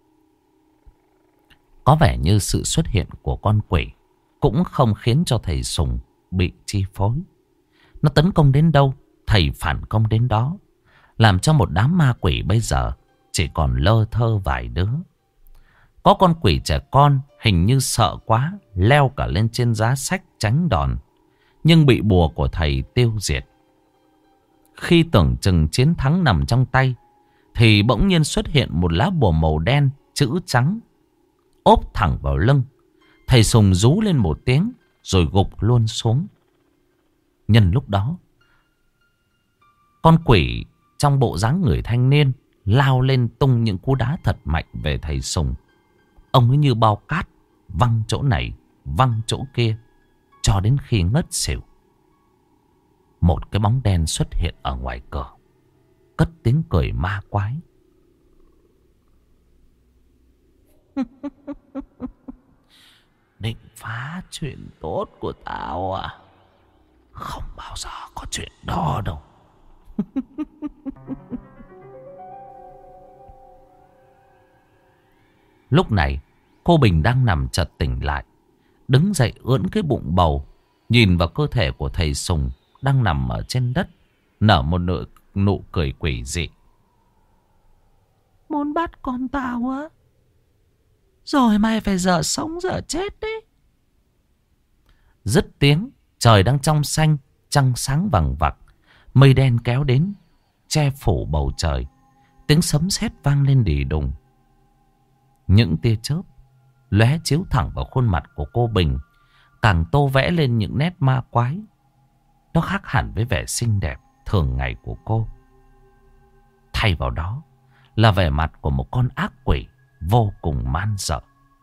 Có vẻ như sự xuất hiện của con quỷ cũng không khiến cho thầy Sùng bị chi phối. Nó tấn công đến đâu, thầy phản công đến đó, làm cho một đám ma quỷ bây giờ chỉ còn lơ thơ vài đứa. Có con quỷ trẻ con hình như sợ quá, leo cả lên trên giá sách tránh đòn, nhưng bị bùa của thầy tiêu diệt. Khi tưởng chừng chiến thắng nằm trong tay, thì bỗng nhiên xuất hiện một lá bùa màu đen, chữ trắng, ốp thẳng vào lưng. Thầy Sùng rú lên một tiếng, rồi gục luôn xuống. Nhân lúc đó, con quỷ trong bộ dáng người thanh niên lao lên tung những cú đá thật mạnh về thầy Sùng. Ông ấy như bao cát, văng chỗ này, văng chỗ kia, cho đến khi ngất xỉu. Một cái bóng đen xuất hiện ở ngoài cửa, cất tiếng cười ma quái. Định phá chuyện tốt của tao à? Không bao giờ có chuyện đó đâu. Lúc này cô Bình đang nằm chợt tỉnh lại, đứng dậy ưỡn cái bụng bầu, nhìn vào cơ thể của thầy Sùng đang nằm ở trên đất, nở một nụ cười quỷ dị. Muốn bắt con tao á? Rồi mày phải dở sống dở chết đấy. Dứt tiếng, trời đang trong xanh, trăng sáng vằng vặc, mây đen kéo đến, che phủ bầu trời. Tiếng sấm sét vang lên đì đùng. Những tia chớp lóe chiếu thẳng vào khuôn mặt của cô Bình, càng tô vẽ lên những nét ma quái. Nó khác hẳn với vẻ xinh đẹp thường ngày của cô. Thay vào đó là vẻ mặt của một con ác quỷ vô cùng man dợ.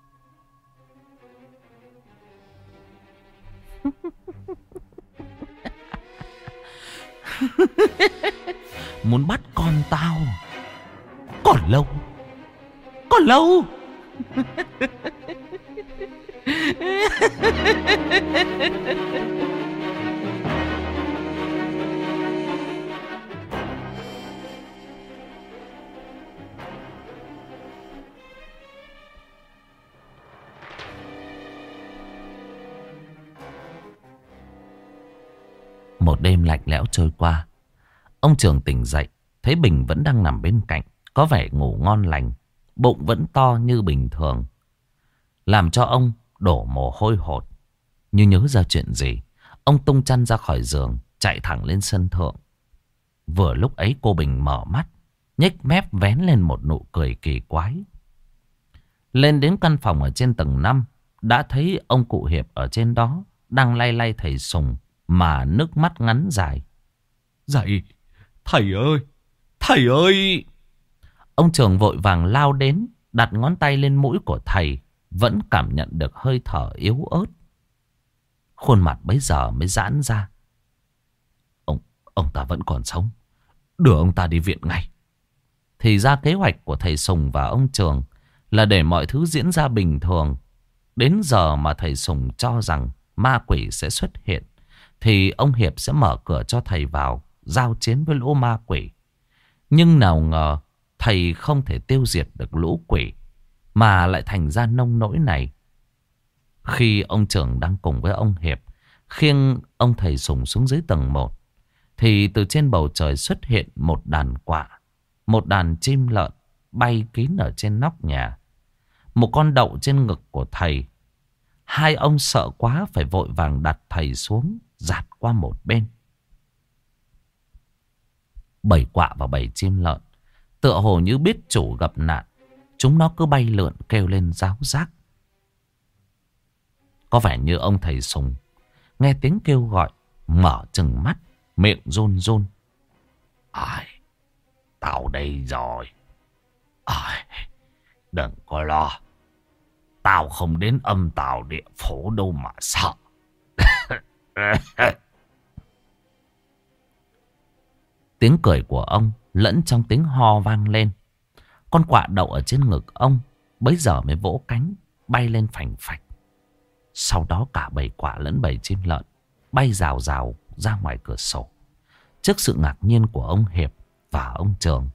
Muốn bắt con tao? Còn lâu. Còn lâu. Một đêm lạnh lẽo trôi qua. Ông Trường tỉnh dậy, thấy Bình vẫn đang nằm bên cạnh, có vẻ ngủ ngon lành, bụng vẫn to như bình thường, làm cho ông đổ mồ hôi hột. Như nhớ ra chuyện gì, ông tung chăn ra khỏi giường, chạy thẳng lên sân thượng. Vừa lúc ấy cô Bình mở mắt, nhếch mép vén lên một nụ cười kỳ quái. Lên đến căn phòng ở trên tầng 5, đã thấy ông cụ Hiệp ở trên đó, đang lay lay thầy Sùng mà nước mắt ngắn dài. Dậy, thầy ơi, thầy ơi! Ông Trường vội vàng lao đến, đặt ngón tay lên mũi của thầy, vẫn cảm nhận được hơi thở yếu ớt. Khuôn mặt bấy giờ mới giãn ra. Ông ta vẫn còn sống, đưa ông ta đi viện ngay. Thì ra kế hoạch của thầy Sùng và ông Trường là để mọi thứ diễn ra bình thường. Đến giờ mà thầy Sùng cho rằng ma quỷ sẽ xuất hiện, thì ông Hiệp sẽ mở cửa cho thầy vào giao chiến với lũ ma quỷ. Nhưng nào ngờ thầy không thể tiêu diệt được lũ quỷ, mà lại thành ra nông nỗi này. Khi ông Trường đang cùng với ông Hiệp khiêng ông thầy Sùng xuống dưới tầng 1, thì từ trên bầu trời xuất hiện một đàn quạ, một đàn chim lợn bay kín ở trên nóc nhà, một con đậu trên ngực của thầy. Hai ông sợ quá phải vội vàng đặt thầy xuống, dạt qua một bên. 7 quạ và 7 chim lợn tựa hồ như biết chủ gặp nạn, chúng nó cứ bay lượn kêu lên ráo rác. Có vẻ như ông thầy Sùng nghe tiếng kêu gọi, mở trừng mắt, miệng run run. Ai, tao đây rồi. Ai, đừng có lo, tao không đến âm tào địa phủ đâu mà sợ. Tiếng cười của ông lẫn trong tiếng ho vang lên. Con quạ đậu ở trên ngực ông bấy giờ mới vỗ cánh bay lên phành phạch. Sau đó cả bầy quạ lẫn bầy chim lợn bay rào rào ra ngoài cửa sổ, trước sự ngạc nhiên của ông Hiệp và ông Trường.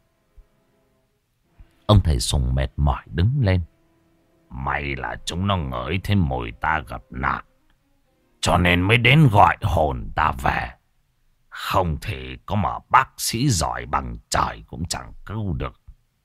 Ông thầy Sùng mệt mỏi đứng lên. May là chúng nó ngửi thấy mùi ta gặp nạn, cho nên mới đến gọi hồn ta về. Không thì có mà bác sĩ giỏi bằng trời cũng chẳng cứu được.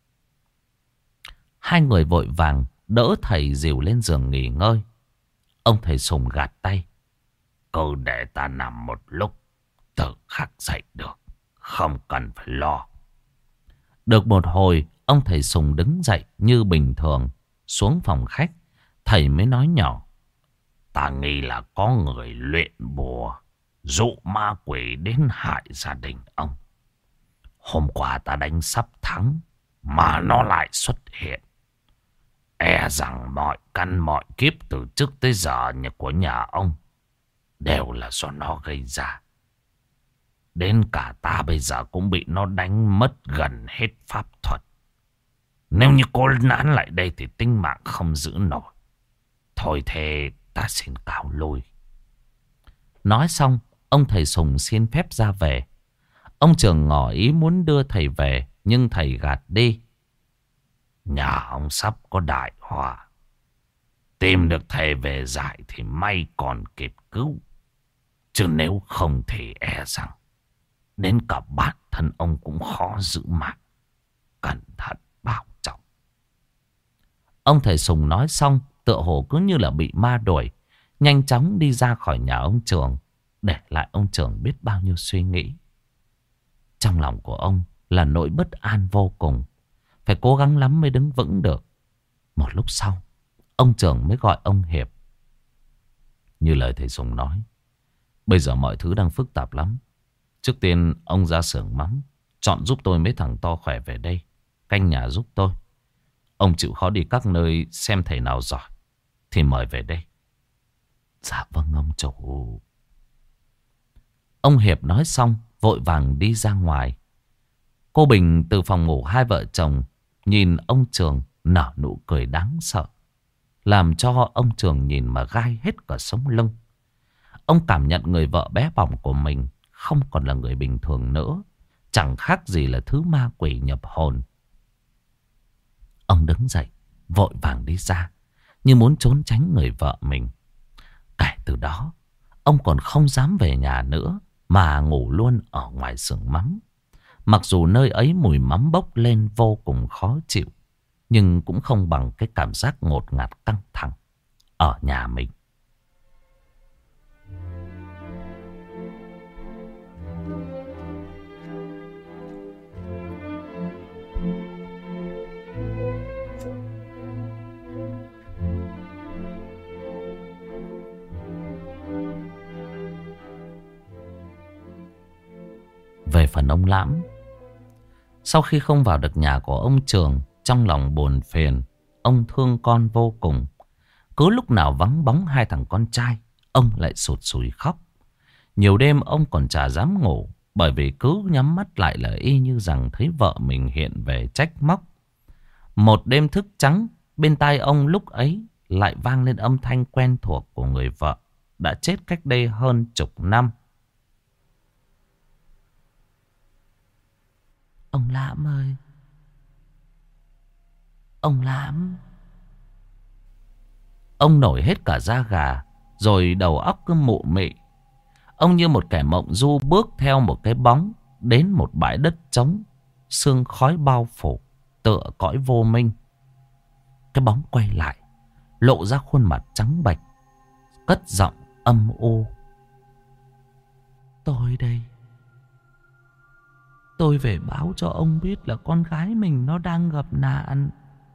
Hai người vội vàng đỡ thầy dìu lên giường nghỉ ngơi. Ông thầy Sùng gạt tay. Cứ để ta nằm một lúc, tự khắc dậy được, không cần phải lo. Được một hồi, ông thầy Sùng đứng dậy như bình thường, xuống phòng khách. Thầy mới nói nhỏ. Ta nghi là có người luyện bùa dụ ma quỷ đến hại gia đình ông. Hôm qua ta đánh sắp thắng mà nó lại xuất hiện. E rằng mọi căn mọi kiếp từ trước tới giờ của nhà ông đều là do nó gây ra. Đến cả ta bây giờ cũng bị nó đánh mất gần hết pháp thuật. Nếu như cô nán lại đây thì tính mạng không giữ nổi. Thôi thế ta xin cáo lui. Nói xong, ông thầy Sùng xin phép ra về. Ông Trường ngỏ ý muốn đưa thầy về, nhưng thầy gạt đi. Nhà ông sắp có đại họa. Tìm được thầy về giải thì may còn kịp cứu. Chứ nếu không thì e rằng đến cả bản thân ông cũng khó giữ mạng. Cẩn thận bảo trọng. Ông thầy Sùng nói xong, tựa hồ cứ như là bị ma đuổi, nhanh chóng đi ra khỏi nhà ông Trường, để lại ông Trường biết bao nhiêu suy nghĩ. Trong lòng của ông là nỗi bất an vô cùng, phải cố gắng lắm mới đứng vững được. Một lúc sau, ông Trường mới gọi ông Hiệp. Như lời thầy Sùng nói, bây giờ mọi thứ đang phức tạp lắm. Trước tiên ông ra xưởng mắm, chọn giúp tôi mấy thằng to khỏe về đây, canh nhà giúp tôi. Ông chịu khó đi các nơi xem thầy nào giỏi thì mời về đây. Dạ vâng ông chủ. Ông Hiệp nói xong vội vàng đi ra ngoài. Cô Bình từ phòng ngủ hai vợ chồng nhìn ông Trường nở nụ cười đáng sợ, làm cho ông Trường nhìn mà gai hết cả sống lưng. Ông cảm nhận người vợ bé bỏng của mình không còn là người bình thường nữa, chẳng khác gì là thứ ma quỷ nhập hồn. Ông đứng dậy vội vàng đi ra, như muốn trốn tránh người vợ mình. Kể từ đó, ông còn không dám về nhà nữa, mà ngủ luôn ở ngoài xưởng mắm. Mặc dù nơi ấy mùi mắm bốc lên vô cùng khó chịu, nhưng cũng không bằng cái cảm giác ngột ngạt căng thẳng ở nhà mình. Về phần ông Lãm, sau khi không vào được nhà của ông Trường, trong lòng buồn phiền, ông thương con vô cùng. Cứ lúc nào vắng bóng hai thằng con trai, ông lại sụt sùi khóc. Nhiều đêm ông còn chả dám ngủ, bởi vì cứ nhắm mắt lại là y như rằng thấy vợ mình hiện về trách móc. Một đêm thức trắng, bên tai ông lúc ấy lại vang lên âm thanh quen thuộc của người vợ đã chết cách đây hơn chục năm. Ông Lãm ơi! Ông Lãm! Ông nổi hết cả da gà, rồi đầu óc cứ mụ mị. Ông như một kẻ mộng du bước theo một cái bóng đến một bãi đất trống, sương khói bao phủ, tựa cõi vô minh. Cái bóng quay lại, lộ ra khuôn mặt trắng bệch, cất giọng âm u. Tôi đây. Tôi về báo cho ông biết là con gái mình nó đang gặp nạn.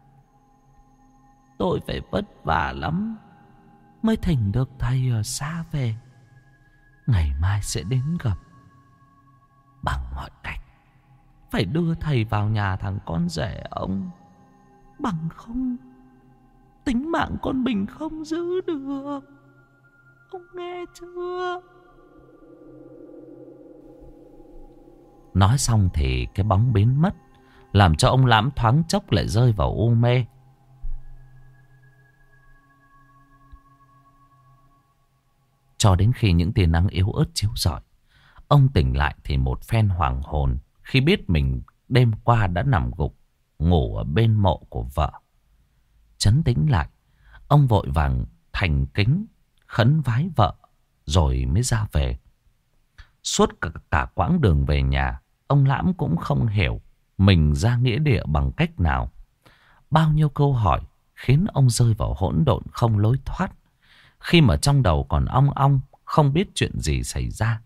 Tôi phải vất vả lắm mới thỉnh được thầy ở xa về. Ngày mai sẽ đến gặp. Bằng mọi cách phải đưa thầy vào nhà thằng con rể ông. Bằng không, tính mạng con mình không giữ được. Ông nghe chưa? Nói xong thì cái bóng biến mất, làm cho ông Lãm thoáng chốc lại rơi vào u mê. Cho đến khi những tia nắng yếu ớt chiếu rọi, ông tỉnh lại thì một phen hoàng hồn khi biết mình đêm qua đã nằm gục ngủ ở bên mộ của vợ. Trấn tĩnh lại, ông vội vàng thành kính khấn vái vợ rồi mới ra về. Suốt cả quãng đường về nhà, ông Lãm cũng không hiểu mình ra nghĩa địa bằng cách nào. Bao nhiêu câu hỏi khiến ông rơi vào hỗn độn không lối thoát, khi mà trong đầu còn ong ong không biết chuyện gì xảy ra.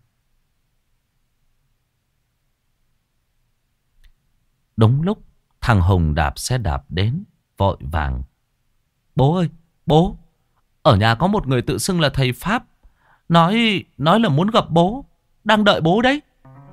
Đúng lúc thằng Hùng đạp xe đạp đến, vội vàng: "Bố ơi, bố, ở nhà có một người tự xưng là thầy Pháp, nói là muốn gặp bố, đang đợi bố đấy."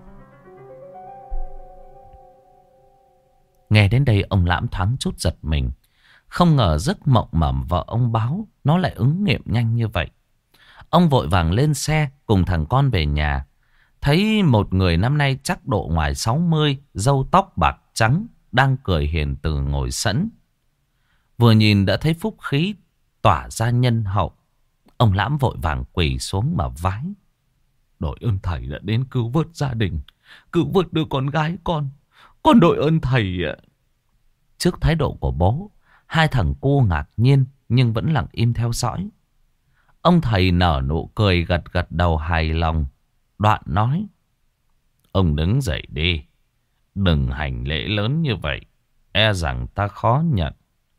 Nghe đến đây ông Lãm thoáng chút giật mình. Không ngờ giấc mộng mà vợ ông báo nó lại ứng nghiệm nhanh như vậy. Ông vội vàng lên xe cùng thằng con về nhà. Thấy một người năm nay chắc độ ngoài 60, râu tóc bạc trắng, đang cười hiền từ ngồi sẵn. Vừa nhìn đã thấy phúc khí tỏa ra nhân hậu. Ông Lãm vội vàng quỳ xuống mà vái: "Đội ơn thầy đã đến cứu vớt gia đình, cứu vớt đứa con gái con đội ơn thầy ạ." Trước thái độ của bố, hai thằng cu ngạc nhiên nhưng vẫn lặng im theo dõi. Ông thầy nở nụ cười gật gật đầu hài lòng, đoạn nói: "Ông đứng dậy đi, đừng hành lễ lớn như vậy, e rằng ta khó nhận.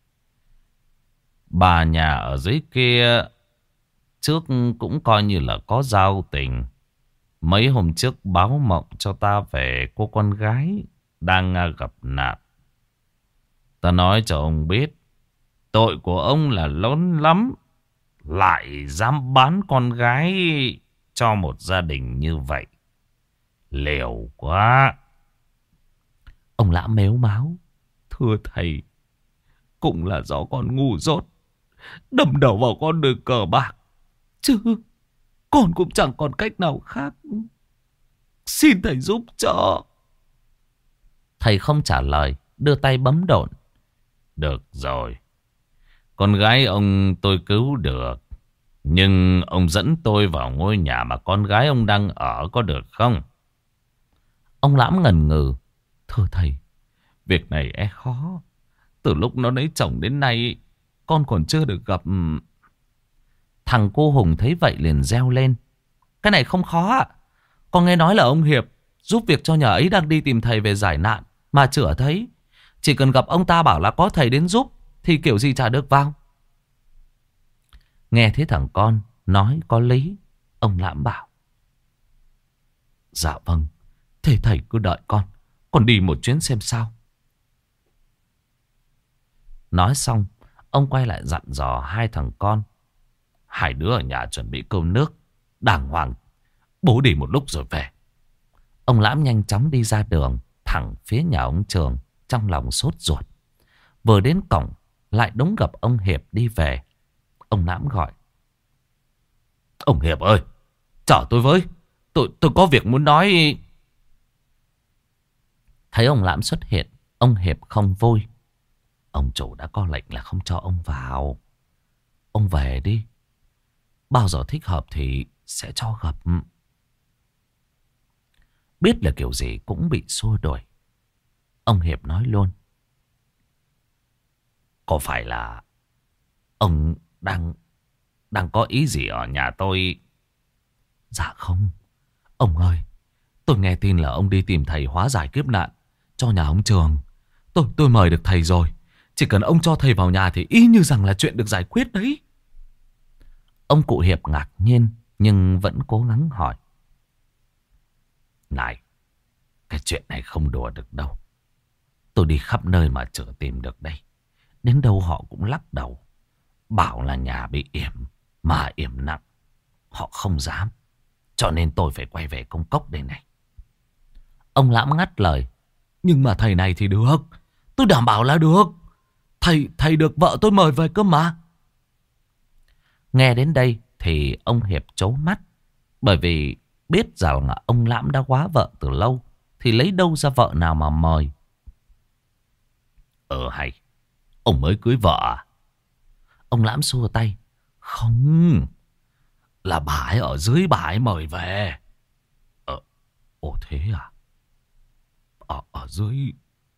Bà nhà ở dưới kia trước cũng coi như là có giao tình. Mấy hôm trước báo mộng cho ta về cô con gái đang gặp nạn. Ta nói cho ông biết, tội của ông là lớn lắm, lại dám bán con gái cho một gia đình như vậy. Liều quá." Ông Lãm mếu máo: "Thưa thầy, cũng là do con ngu dốt, đâm đầu vào con đường cờ bạc, chứ con cũng chẳng còn cách nào khác. Xin thầy giúp cho." Thầy không trả lời, đưa tay bấm độn: "Được rồi, con gái ông tôi cứu được, nhưng ông dẫn tôi vào ngôi nhà mà con gái ông đang ở có được không?" Ông Lãm ngần ngừ: "Thưa thầy, việc này e khó. Từ lúc nó lấy chồng đến nay, con còn chưa được gặp." Thằng cô Hùng thấy vậy liền reo lên: "Cái này không khó ạ. Con nghe nói là ông Hiệp giúp việc cho nhà ấy đang đi tìm thầy về giải nạn mà chữa thấy. Chỉ cần gặp ông ta bảo là có thầy đến giúp thì kiểu gì chả được vào." Nghe thấy thằng con nói có lý, ông Lãm bảo: "Dạ vâng, thế thầy cứ đợi con đi một chuyến xem sao." Nói xong, ông quay lại dặn dò hai thằng con: "Hai đứa ở nhà chuẩn bị cơm nước đàng hoàng, bố đi một lúc rồi về." Ông Lãm nhanh chóng đi ra đường thẳng phía nhà ông Trường, trong lòng sốt ruột. Vừa đến cổng lại đúng gặp ông Hiệp đi về. Ông Lãm gọi: "Ông Hiệp ơi, chở tôi với, tôi có việc muốn nói." Thấy ông Lãm xuất hiện, ông Hiệp không vui: "Ông chủ đã có lệnh là không cho ông vào. Ông về đi, bao giờ thích hợp thì sẽ cho gặp." Biết là kiểu gì cũng bị xua đuổi, ông Hiệp nói luôn: "Có phải là ông đang có ý gì ở nhà tôi?" "Dạ không, ông ơi, tôi nghe tin là ông đi tìm thầy hóa giải kiếp nạn cho nhà ông Trường. Tôi mời được thầy rồi. Chỉ cần ông cho thầy vào nhà thì y như rằng là chuyện được giải quyết đấy." Ông cụ Hiệp ngạc nhiên nhưng vẫn cố gắng hỏi: "Này, cái chuyện này không đùa được đâu. Tôi đi khắp nơi mà chưa tìm được đây. Đến đâu họ cũng lắc đầu, bảo là nhà bị yểm, mà yểm nặng. Họ không dám, cho nên tôi phải quay về công cốc đây này." Ông Lãm ngắt lời: "Nhưng mà thầy này thì được, tôi đảm bảo là được. Thầy được vợ tôi mời về cơ mà." Nghe đến đây thì ông Hiệp trố mắt, bởi vì biết rằng là ông Lãm đã quá vợ từ lâu thì lấy đâu ra vợ nào mà mời. Hay, ông mới cưới vợ à? Ông Lãm xua tay. Không, là bà ấy ở dưới, bà ấy mời về. Ồ thế à? Ở dưới...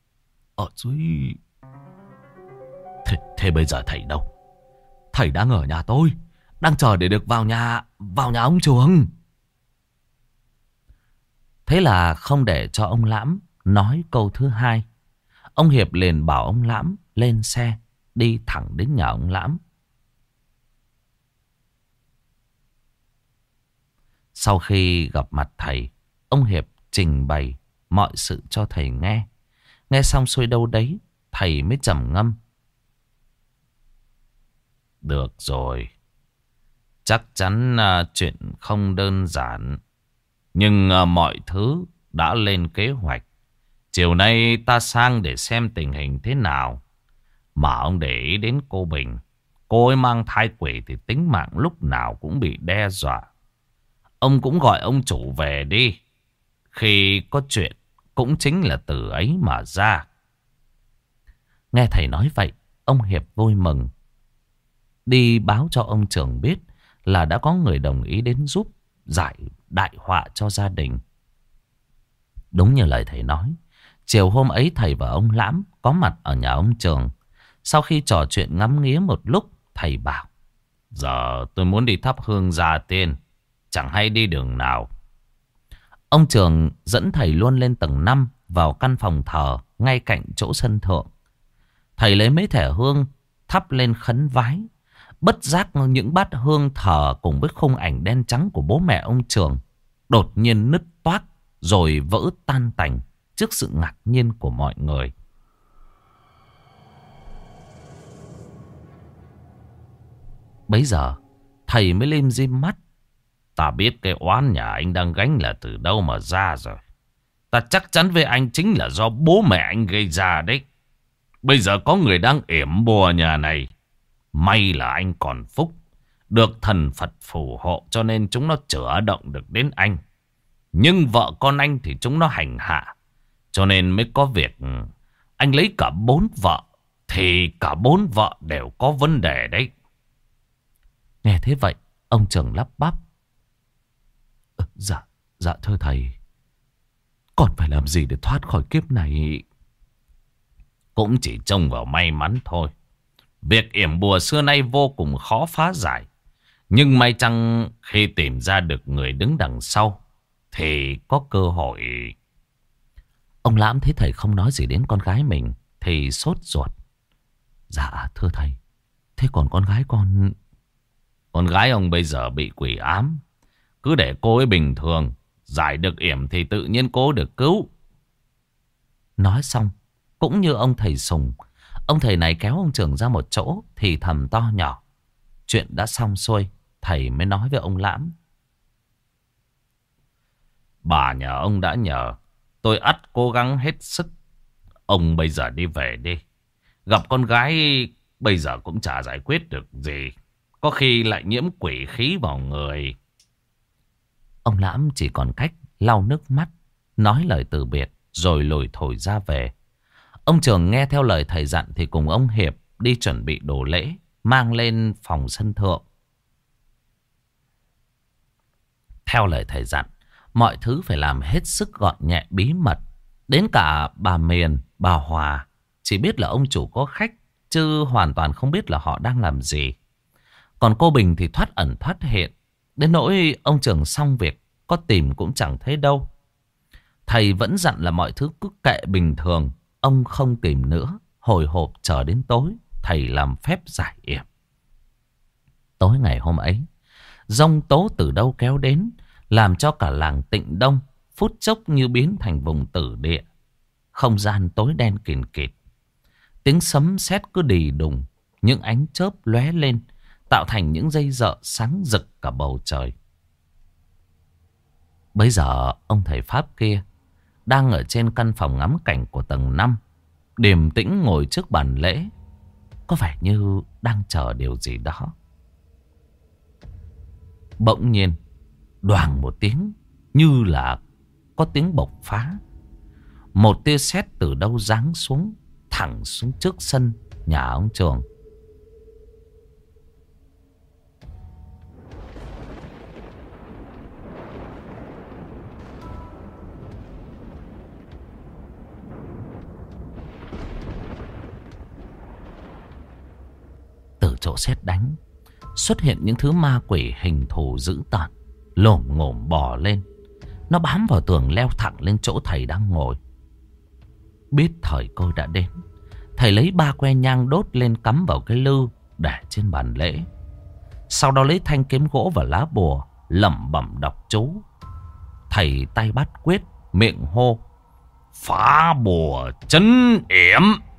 Thế bây giờ thầy đâu? Thầy đang ở nhà tôi, đang chờ để được vào nhà ông Trường. Thế là không để cho ông Lãm nói câu thứ hai, ông Hiệp liền bảo ông Lãm lên xe đi thẳng đến nhà ông Lãm. Sau khi gặp mặt thầy, ông Hiệp trình bày mọi sự cho thầy nghe. Nghe xong xuôi đâu đấy, thầy mới trầm ngâm. Được rồi, chắc chắn chuyện không đơn giản. Nhưng mọi thứ đã lên kế hoạch. Chiều nay ta sang để xem tình hình thế nào. Mà ông để ý đến cô Bình. Cô ấy mang thai quỷ thì tính mạng lúc nào cũng bị đe dọa. Ông cũng gọi ông chủ về đi. Khi có chuyện cũng chính là từ ấy mà ra. Nghe thầy nói vậy, ông Hiệp vui mừng. Đi báo cho ông Trường biết là đã có người đồng ý đến giúp giải đại họa cho gia đình. Đúng như lời thầy nói, chiều hôm ấy thầy và ông Lãm có mặt ở nhà ông Trường. Sau khi trò chuyện ngắm nghía một lúc, thầy bảo: giờ tôi muốn đi thắp hương gia tiên, chẳng hay đi đường nào. Ông Trường dẫn thầy luôn lên tầng 5 vào căn phòng thờ ngay cạnh chỗ sân thượng. Thầy lấy mấy thẻ hương thắp lên khấn vái. Bất giác những bát hương thờ cùng với khung ảnh đen trắng của bố mẹ ông Trường đột nhiên nứt toác rồi vỡ tan tành trước sự ngạc nhiên của mọi người. Bấy giờ thầy mới lim dim mắt. Ta biết cái oán nhà anh đang gánh là từ đâu mà ra rồi. Ta chắc chắn với anh chính là do bố mẹ anh gây ra đấy. Bây giờ có người đang yểm bùa nhà này. May là anh còn phúc, được thần Phật phù hộ cho nên chúng nó chữa động được đến anh. Nhưng vợ con anh thì chúng nó hành hạ, cho nên mới có việc anh lấy cả 4 vợ thì cả 4 vợ đều có vấn đề đấy. Nghe thế vậy, ông Trường lắp bắp. Dạ thưa thầy, còn phải làm gì để thoát khỏi kiếp này? Cũng chỉ trông vào may mắn thôi. Việc yểm bùa xưa nay vô cùng khó phá giải. Nhưng may chăng khi tìm ra được người đứng đằng sau thì có cơ hội. Ông Lãm thấy thầy không nói gì đến con gái mình thì sốt ruột. Dạ thưa thầy, thế còn con gái con... Con gái ông bây giờ bị quỷ ám. Cứ để cô ấy bình thường, giải được yểm thì tự nhiên cô được cứu. Nói xong, cũng như ông thầy Sùng, ông thầy này kéo ông Trường ra một chỗ thì thầm to nhỏ. Chuyện đã xong xuôi, thầy mới nói với ông Lãm. Bà nhà ông đã nhờ, tôi ắt cố gắng hết sức. Ông bây giờ đi về đi. Gặp con gái bây giờ cũng chả giải quyết được gì. Có khi lại nhiễm quỷ khí vào người. Ông Lãm chỉ còn cách lau nước mắt, nói lời từ biệt rồi lủi thổi ra về. Ông Trường nghe theo lời thầy dặn thì cùng ông Hiệp đi chuẩn bị đồ lễ, mang lên phòng sân thượng. Theo lời thầy dặn, mọi thứ phải làm hết sức gọn nhẹ bí mật. Đến cả bà Miền, bà Hòa chỉ biết là ông chủ có khách, chứ hoàn toàn không biết là họ đang làm gì. Còn cô Bình thì thoát ẩn thoát hiện, đến nỗi ông Trường xong việc có tìm cũng chẳng thấy đâu. Thầy vẫn dặn là mọi thứ cứ kệ bình thường, ông không tìm nữa. Hồi hộp chờ đến tối, thầy làm phép giải yểm. Tối ngày hôm ấy, giông tố từ đâu kéo đến, làm cho cả làng Tịnh Đông phút chốc như biến thành vùng tử địa. Không gian tối đen kìn kịt, tiếng sấm sét cứ đì đùng, những ánh chớp lóe lên tạo thành những dây rợ sáng rực cả bầu trời. Bây giờ ông thầy Pháp kia đang ở trên căn phòng ngắm cảnh của tầng 5, điềm tĩnh ngồi trước bàn lễ, có vẻ như đang chờ điều gì đó. Bỗng nhiên, đoàng một tiếng, như là có tiếng bộc phá. Một tia sét từ đâu giáng xuống, thẳng xuống trước sân nhà ông Trường. Từ chỗ sét đánh xuất hiện những thứ ma quỷ hình thù dữ tợn, lồm ngồm bò lên. Nó bám vào tường, leo thẳng lên chỗ thầy đang ngồi. Biết thời cơ đã đến, thầy lấy 3 que nhang đốt lên cắm vào cái lư để trên bàn lễ. Sau đó lấy thanh kiếm gỗ và lá bùa lẩm bẩm đọc chú. Thầy tay bắt quyết, miệng hô: phá bùa trấn yểm.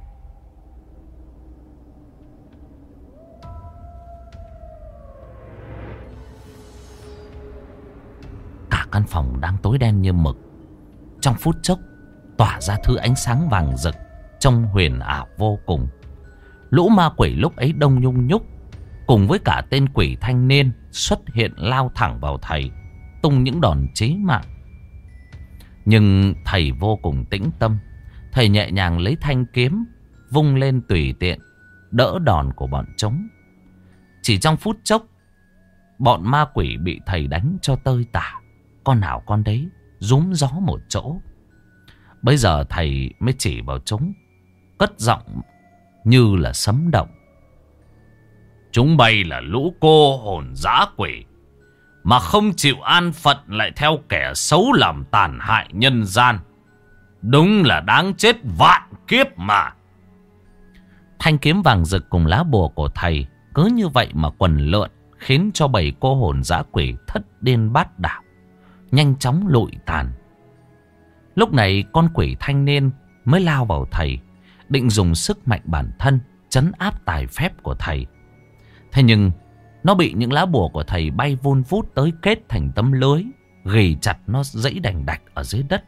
Cả căn phòng đang tối đen như mực, trong phút chốc tỏa ra thứ ánh sáng vàng rực, trông huyền ảo vô cùng. Lũ ma quỷ lúc ấy đông nhung nhúc, cùng với cả tên quỷ thanh niên xuất hiện lao thẳng vào thầy, tung những đòn chí mạng. Nhưng thầy vô cùng tĩnh tâm. Thầy nhẹ nhàng lấy thanh kiếm vung lên tùy tiện, đỡ đòn của bọn chúng. Chỉ trong phút chốc, bọn ma quỷ bị thầy đánh cho tơi tả, con nào con đấy rúm gió một chỗ. Bây giờ thầy mới chỉ vào chúng, cất giọng như là sấm động: chúng bay là lũ cô hồn dã quỷ, mà không chịu an phận lại theo kẻ xấu làm tàn hại nhân gian. Đúng là đáng chết vạn kiếp mà. Thanh kiếm vàng rực cùng lá bùa của thầy cứ như vậy mà quần lượn, khiến cho bầy cô hồn dã quỷ thất điên bát đảo, nhanh chóng lụi tàn. Lúc này con quỷ thanh niên mới lao vào thầy, định dùng sức mạnh bản thân trấn áp tài phép của thầy. Thế nhưng nó bị những lá bùa của thầy bay vun vút tới kết thành tấm lưới, ghì chặt nó dẫy đành đạch ở dưới đất.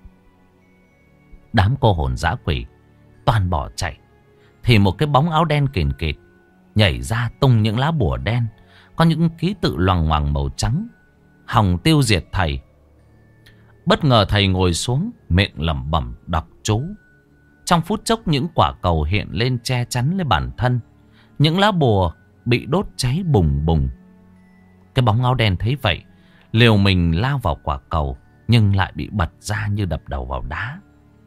Đám cô hồn dã quỷ toàn bỏ chạy, thì một cái bóng áo đen kìn kịt nhảy ra tung những lá bùa đen, có những ký tự loằng ngoằng màu trắng, hòng tiêu diệt thầy. Bất ngờ thầy ngồi xuống, miệng lẩm bẩm đọc chú. Trong phút chốc những quả cầu hiện lên che chắn lên bản thân. Những lá bùa bị đốt cháy bùng bùng. Cái bóng áo đen thấy vậy, liều mình lao vào quả cầu, nhưng lại bị bật ra như đập đầu vào đá.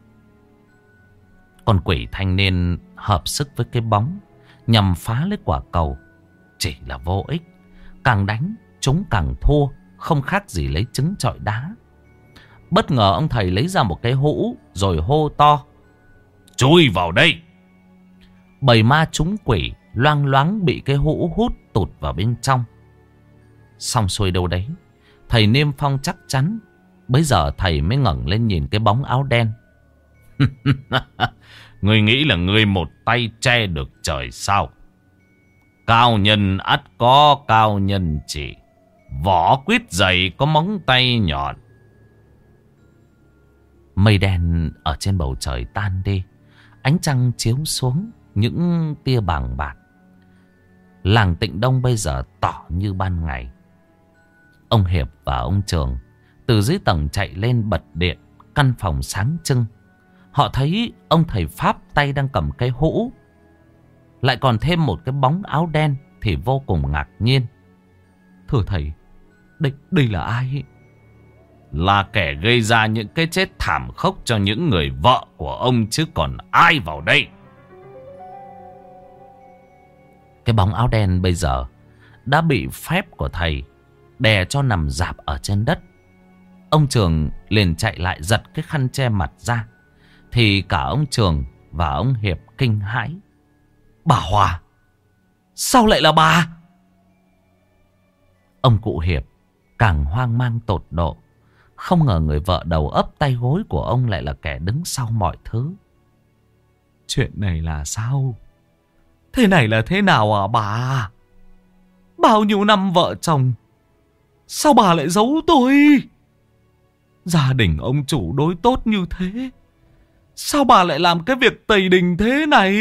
Con quỷ thanh niên hợp sức với cái bóng nhằm phá lấy quả cầu, chỉ là vô ích. Càng đánh chúng càng thua, không khác gì lấy trứng chọi đá. Bất ngờ ông thầy lấy ra một cái hũ rồi hô to: chui vào đây! Bầy ma trúng quỷ loang loáng bị cái hũ hút tụt vào bên trong. Xong xuôi đâu đấy, thầy niêm phong chắc chắn. Bấy giờ thầy mới ngẩng lên nhìn cái bóng áo đen. Ngươi nghĩ là ngươi một tay che được trời sao? Cao nhân ắt có cao nhân chỉ, vỏ quýt dày có móng tay nhọn. Mây đen ở trên bầu trời tan đi, ánh trăng chiếu xuống những tia bàng bạc. Làng Tịnh Đông bây giờ tỏ như ban ngày. Ông Hiệp và ông Trường từ dưới tầng chạy lên bật điện, căn phòng sáng trưng. Họ thấy ông thầy Pháp tay đang cầm cây hũ, lại còn thêm một cái bóng áo đen, thì vô cùng ngạc nhiên. Thưa thầy, đây là ai? Là kẻ gây ra những cái chết thảm khốc cho những người vợ của ông, chứ còn ai vào đây. Cái bóng áo đen bây giờ đã bị phép của thầy đè cho nằm rạp ở trên đất. Ông Trường liền chạy lại giật cái khăn che mặt ra, thì cả ông Trường và ông Hiệp kinh hãi. Bà Hòa, sao lại là bà? Ông cụ Hiệp càng hoang mang tột độ. Không ngờ người vợ đầu ấp tay gối của ông lại là kẻ đứng sau mọi thứ. Chuyện này là sao? Thế này là thế nào à bà? Bao nhiêu năm vợ chồng, sao bà lại giấu tôi? Gia đình ông chủ đối tốt như thế, sao bà lại làm cái việc tày đình thế này?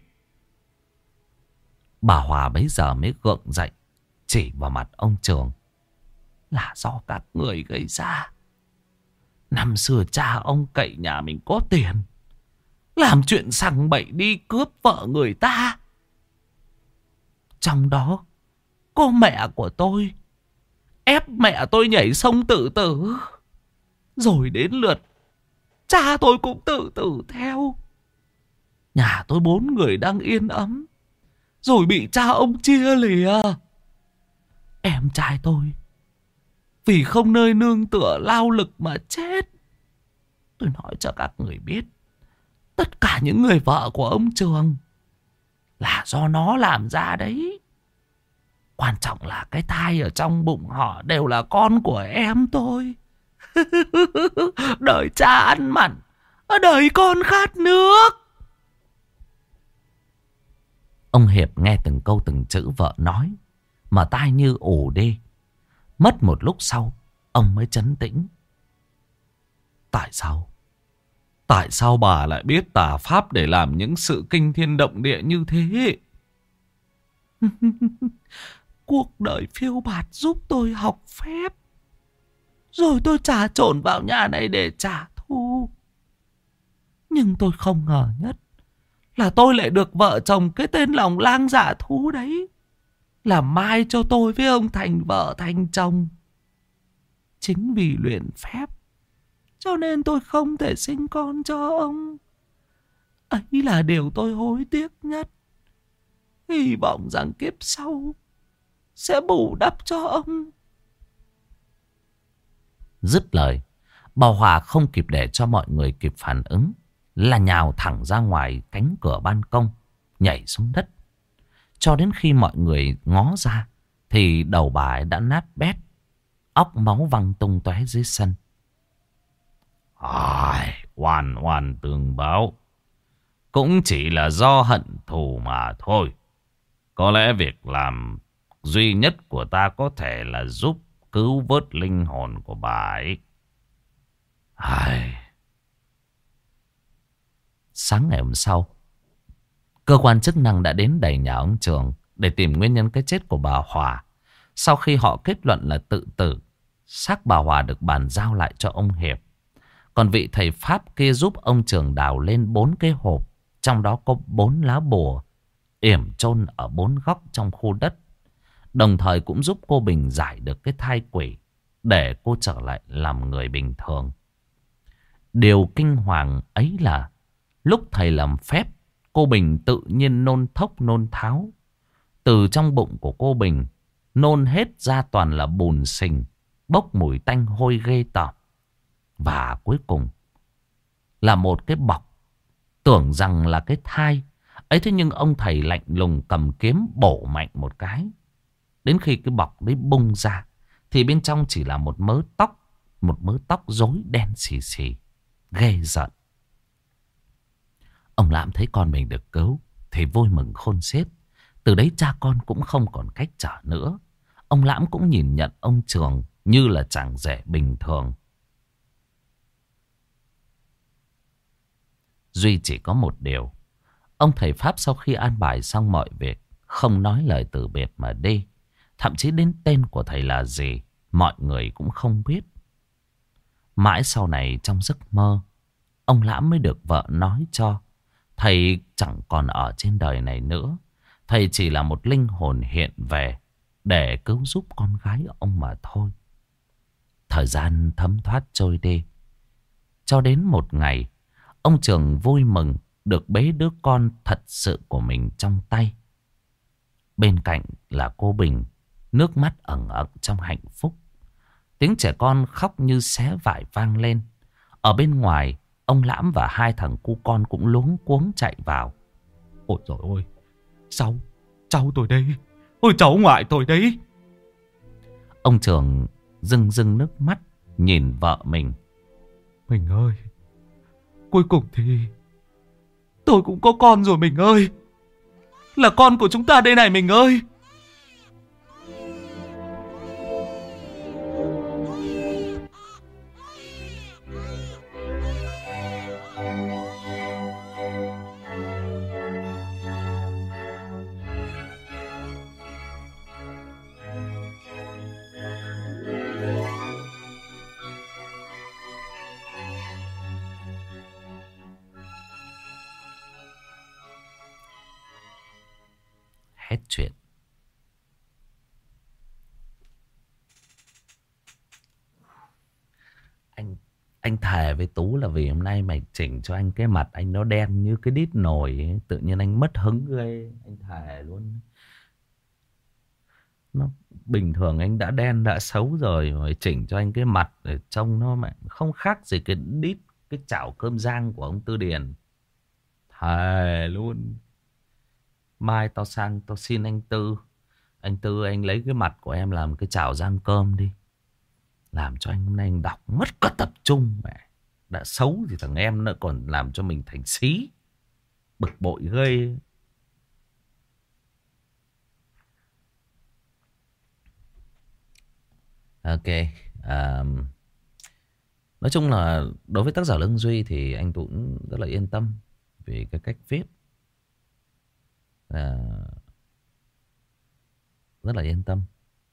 Bà Hòa bấy giờ mới gượng dậy, chỉ vào mặt ông Trường. Là do các người gây ra. Năm xưa cha ông cậy nhà mình có tiền, làm chuyện sằng bậy đi cướp vợ người ta. Trong đó có mẹ của tôi, ép mẹ tôi nhảy sông tự tử. Rồi đến lượt cha tôi cũng tự tử theo. Nhà tôi 4 người đang yên ấm, rồi bị cha ông chia lìa. Em trai tôi vì không nơi nương tựa lao lực mà chết. Tôi nói cho các người biết, tất cả những người vợ của ông Trường là do nó làm ra đấy. Quan trọng là cái thai ở trong bụng họ đều là con của em tôi. Đời cha ăn mặn, đời con khát nước. Ông Hiệp nghe từng câu từng chữ vợ nói mà tai như ù đi. Mất một lúc sau, ông mới trấn tĩnh. Tại sao? Tại sao bà lại biết tà pháp để làm những sự kinh thiên động địa như thế? Cuộc đời phiêu bạt giúp tôi học phép. Rồi tôi trà trộn vào nhà này để trả thù. Nhưng tôi không ngờ nhất là tôi lại được vợ chồng cái tên lòng lang dạ thú đấy làm mai cho tôi với ông thành vợ thành chồng. Chính vì luyện phép cho nên tôi không thể sinh con cho ông. Ấy là điều tôi hối tiếc nhất. Hy vọng rằng kiếp sau sẽ bù đắp cho ông. Dứt lời, bà Hòa không kịp để cho mọi người kịp phản ứng, là nhào thẳng ra ngoài cánh cửa ban công, nhảy xuống đất. Cho đến khi mọi người ngó ra thì đầu bà ấy đã nát bét, óc máu văng tung tóe dưới sân. Oan oan tương báo, cũng chỉ là do hận thù mà thôi. Có lẽ việc làm duy nhất của ta có thể là giúp cứu vớt linh hồn của bà ấy. Sáng ngày hôm sau, cơ quan chức năng đã đến đầy nhà ông Trường để tìm nguyên nhân cái chết của bà Hòa. Sau khi họ kết luận là tự tử, xác bà Hòa được bàn giao lại cho ông Hiệp. Còn vị thầy Pháp kia giúp ông Trường đào lên 4 cái hộp, trong đó có 4 lá bùa yểm chôn ở 4 góc trong khu đất. Đồng thời cũng giúp cô Bình giải được cái thai quỷ để cô trở lại làm người bình thường. Điều kinh hoàng ấy là lúc thầy làm phép, cô Bình tự nhiên nôn thốc nôn tháo. Từ trong bụng của cô Bình nôn hết ra toàn là bùn sình, bốc mùi tanh hôi ghê tởm. Và cuối cùng là một cái bọc, tưởng rằng là cái thai ấy. Thế nhưng ông thầy lạnh lùng cầm kiếm bổ mạnh một cái. Đến khi cái bọc đấy bung ra thì bên trong chỉ là một mớ tóc rối đen xì xì, ghê giận. Ông Lãm thấy con mình được cứu thì vui mừng khôn xiết. Từ đấy cha con cũng không còn cách trở nữa. Ông Lãm cũng nhìn nhận ông Trường như là chàng rể bình thường. Duy chỉ có một điều, ông thầy Pháp sau khi an bài xong mọi việc không nói lời từ biệt mà đi. Thậm chí đến tên của thầy là gì mọi người cũng không biết. Mãi sau này trong giấc mơ, ông Lãm mới được vợ nói cho thầy chẳng còn ở trên đời này nữa. Thầy chỉ là một linh hồn hiện về để cứu giúp con gái ông mà thôi. Thời gian thấm thoát trôi đi. Cho đến một ngày, ông Trường vui mừng được bế đứa con thật sự của mình trong tay. Bên cạnh là cô Bình, nước mắt ẩn ẩn trong hạnh phúc. Tiếng trẻ con khóc như xé vải vang lên. Ở bên ngoài, ông Lãm và 2 thằng cu con cũng luống cuống chạy vào. Ôi dồi ôi, cháu tôi đây. Ôi cháu ngoại tôi đấy. Ông Trường rưng rưng nước mắt nhìn vợ mình. Mình ơi, cuối cùng thì tôi cũng có con rồi mình ơi. Là con của chúng ta đây này mình ơi. hết chuyện. Anh thề với Tú là vì hôm nay mày chỉnh cho anh cái mặt anh nó đen như cái đít nồi ấy. Tự nhiên anh mất hứng ghê. Anh thề luôn. Nó bình thường anh đã đen đã xấu rồi, rồi chỉnh cho anh cái mặt để trông nó mẹ không khác gì cái đít, cái chảo cơm rang của ông Tư Điền. Thề luôn. Mai tao sang tao xin anh Tư. Anh Tư anh lấy cái mặt của em làm cái chảo rang cơm đi. Làm cho anh hôm nay anh đọc mất cả tập trung mẹ. Đã xấu thì thằng em nó còn làm cho mình thành xí. Bực bội ghê. Ok. Nói chung là đối với tác giả Lương Duy thì anh cũng rất là yên tâm vì cái cách viết. Rất là yên tâm.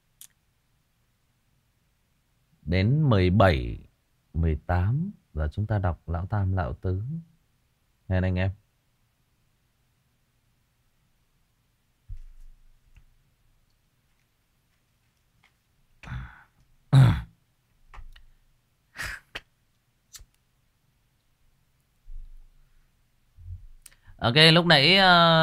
Đến 17, 18 là chúng ta đọc Lão Tam Lão Tứ. Nghe anh em. Ok, lúc nãy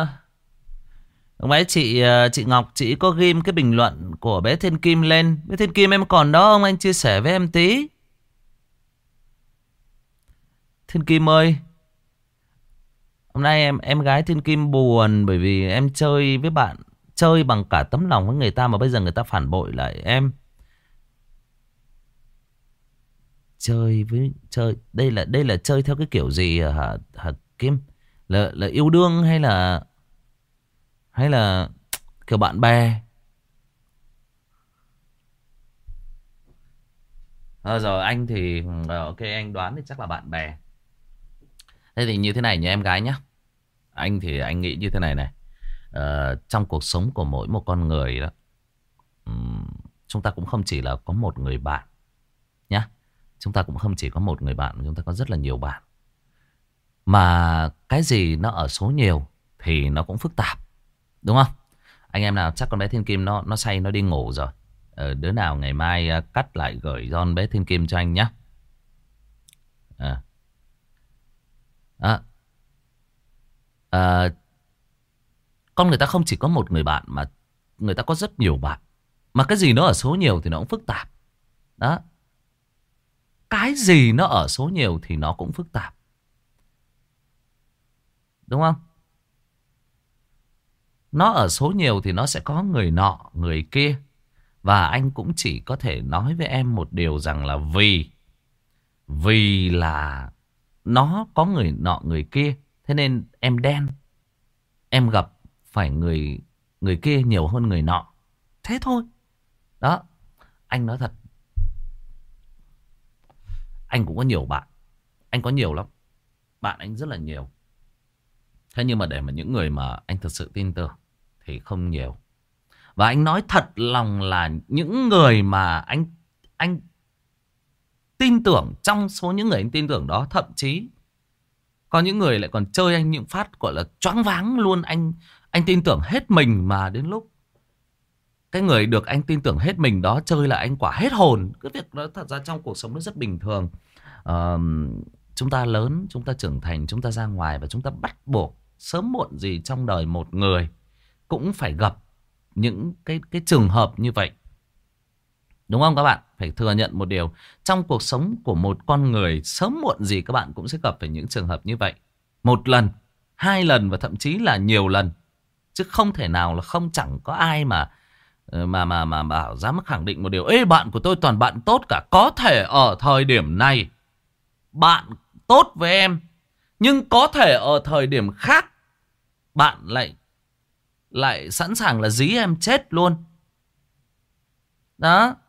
chị Ngọc chị có ghim cái bình luận của bé Thiên Kim lên. Bé Thiên Kim em còn đó không? Anh chia sẻ với em tí. Thiên Kim ơi, hôm nay em gái Thiên Kim buồn bởi vì em chơi với bạn, chơi bằng cả tấm lòng với người ta mà bây giờ người ta phản bội lại em. Chơi đây là chơi theo cái kiểu gì hả Kim? Là yêu đương hay là kiểu bạn bè? Rồi anh thì ok anh đoán thì chắc là bạn bè. Thế thì như thế này nhé em gái nhé. Anh thì anh nghĩ như thế này này. Trong cuộc sống của mỗi một con người đó, chúng ta cũng không chỉ là có một người bạn nhé. Chúng ta cũng không chỉ có một người bạn, chúng ta có rất là nhiều bạn. Mà cái gì nó ở số nhiều thì nó cũng phức tạp, đúng không? Anh em nào chắc con bé Thiên Kim nó say nó đi ngủ rồi. Đứa nào ngày mai cắt lại gửi con bé Thiên Kim cho anh nhé. Con người ta không chỉ có một người bạn mà người ta có rất nhiều bạn. Mà cái gì nó ở số nhiều thì nó cũng phức tạp. Đó. Cái gì nó ở số nhiều thì nó cũng phức tạp. Đúng không? Nó ở số nhiều thì nó sẽ có người nọ, người kia. Và anh cũng chỉ có thể nói với em một điều rằng là vì là nó có người nọ, người kia. Thế nên em đen. Em gặp phải người kia nhiều hơn người nọ. Thế thôi. Đó. Anh nói thật. Anh cũng có nhiều bạn. Anh có nhiều lắm. Bạn anh rất là nhiều. Thế nhưng mà để mà những người mà anh thật sự tin tưởng thì không nhiều. Và anh nói thật lòng là những người mà anh tin tưởng, trong số những người anh tin tưởng đó, thậm chí có những người lại còn chơi anh những phát gọi là choáng váng luôn. Anh tin tưởng hết mình mà đến lúc cái người được anh tin tưởng hết mình đó chơi là anh quả hết hồn. Cái việc đó thật ra trong cuộc sống nó rất bình thường. Chúng ta lớn, chúng ta trưởng thành, chúng ta ra ngoài và chúng ta bắt buộc sớm muộn gì trong đời một người cũng phải gặp những cái trường hợp như vậy. Đúng không các bạn? Phải thừa nhận một điều. Trong cuộc sống của một con người, sớm muộn gì các bạn cũng sẽ gặp phải những trường hợp như vậy. Một lần, hai lần và thậm chí là nhiều lần. Chứ không thể nào là không, chẳng có ai mà bảo dám khẳng định một điều. Ê, bạn của tôi toàn bạn tốt cả. Có thể ở thời điểm này bạn tốt với em, nhưng có thể ở thời điểm khác bạn lại sẵn sàng là dí em chết luôn. Đó.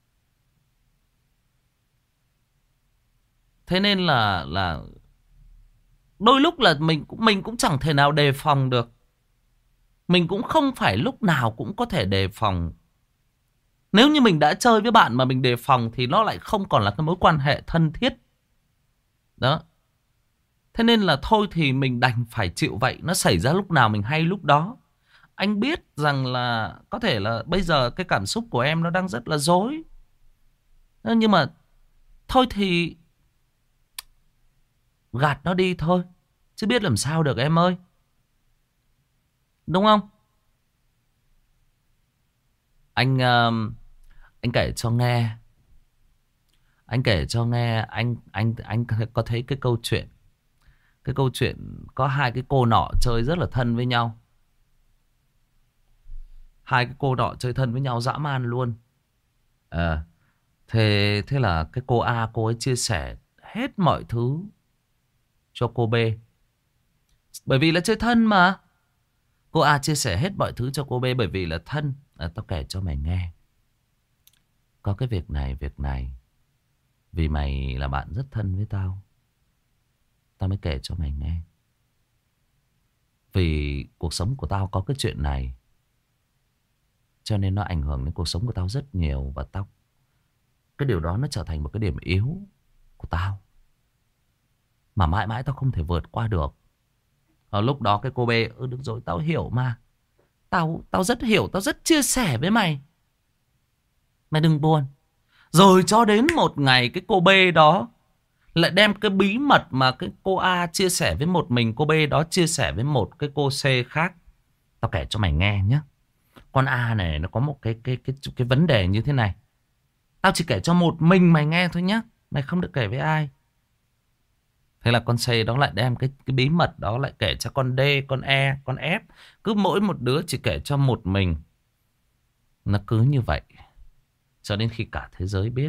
Thế nên là đôi lúc là mình cũng chẳng thể nào đề phòng được. Mình cũng không phải lúc nào cũng có thể đề phòng. Nếu như mình đã chơi với bạn mà mình đề phòng thì nó lại không còn là cái mối quan hệ thân thiết. Đó. Thế nên là thôi thì mình đành phải chịu vậy. Nó xảy ra lúc nào mình hay lúc đó. Anh biết rằng là có thể là bây giờ cái cảm xúc của em nó đang rất là rối. Nhưng mà thôi thì gạt nó đi thôi. Chứ biết làm sao được em ơi. Đúng không? Anh kể cho nghe. Anh kể cho nghe. Anh có thấy cái câu chuyện. Cái câu chuyện có hai cái cô nọ chơi rất là thân với nhau. Hai cái cô nọ chơi thân với nhau dã man luôn. Thế là cái cô A, cô ấy chia sẻ hết mọi thứ cho cô B. Bởi vì là chơi thân mà. Cô A chia sẻ hết mọi thứ cho cô B bởi vì là thân. Tao kể cho mày nghe. Có cái việc này. Vì mày là bạn rất thân với tao, tao mới kể cho mày nghe. Vì cuộc sống của tao có cái chuyện này, cho nên nó ảnh hưởng đến cuộc sống của tao rất nhiều. Và cái điều đó nó trở thành một cái điểm yếu của tao mà mãi mãi tao không thể vượt qua được. Ở lúc đó cái cô B: được rồi, tao hiểu mà. Tao rất hiểu, tao rất chia sẻ với mày. Mày đừng buồn. Rồi cho đến một ngày cái cô B đó lại đem cái bí mật mà cái cô A chia sẻ với một mình, cô B đó chia sẻ với một cái cô C khác. Tao kể cho mày nghe nhé. Con A này nó có một cái vấn đề như thế này. Tao chỉ kể cho một mình mày nghe thôi nhé. Mày không được kể với ai. Thế là con C đó lại đem cái bí mật đó lại kể cho con D, con E, con F. Cứ mỗi một đứa chỉ kể cho một mình. Nó cứ như vậy cho đến khi cả thế giới biết.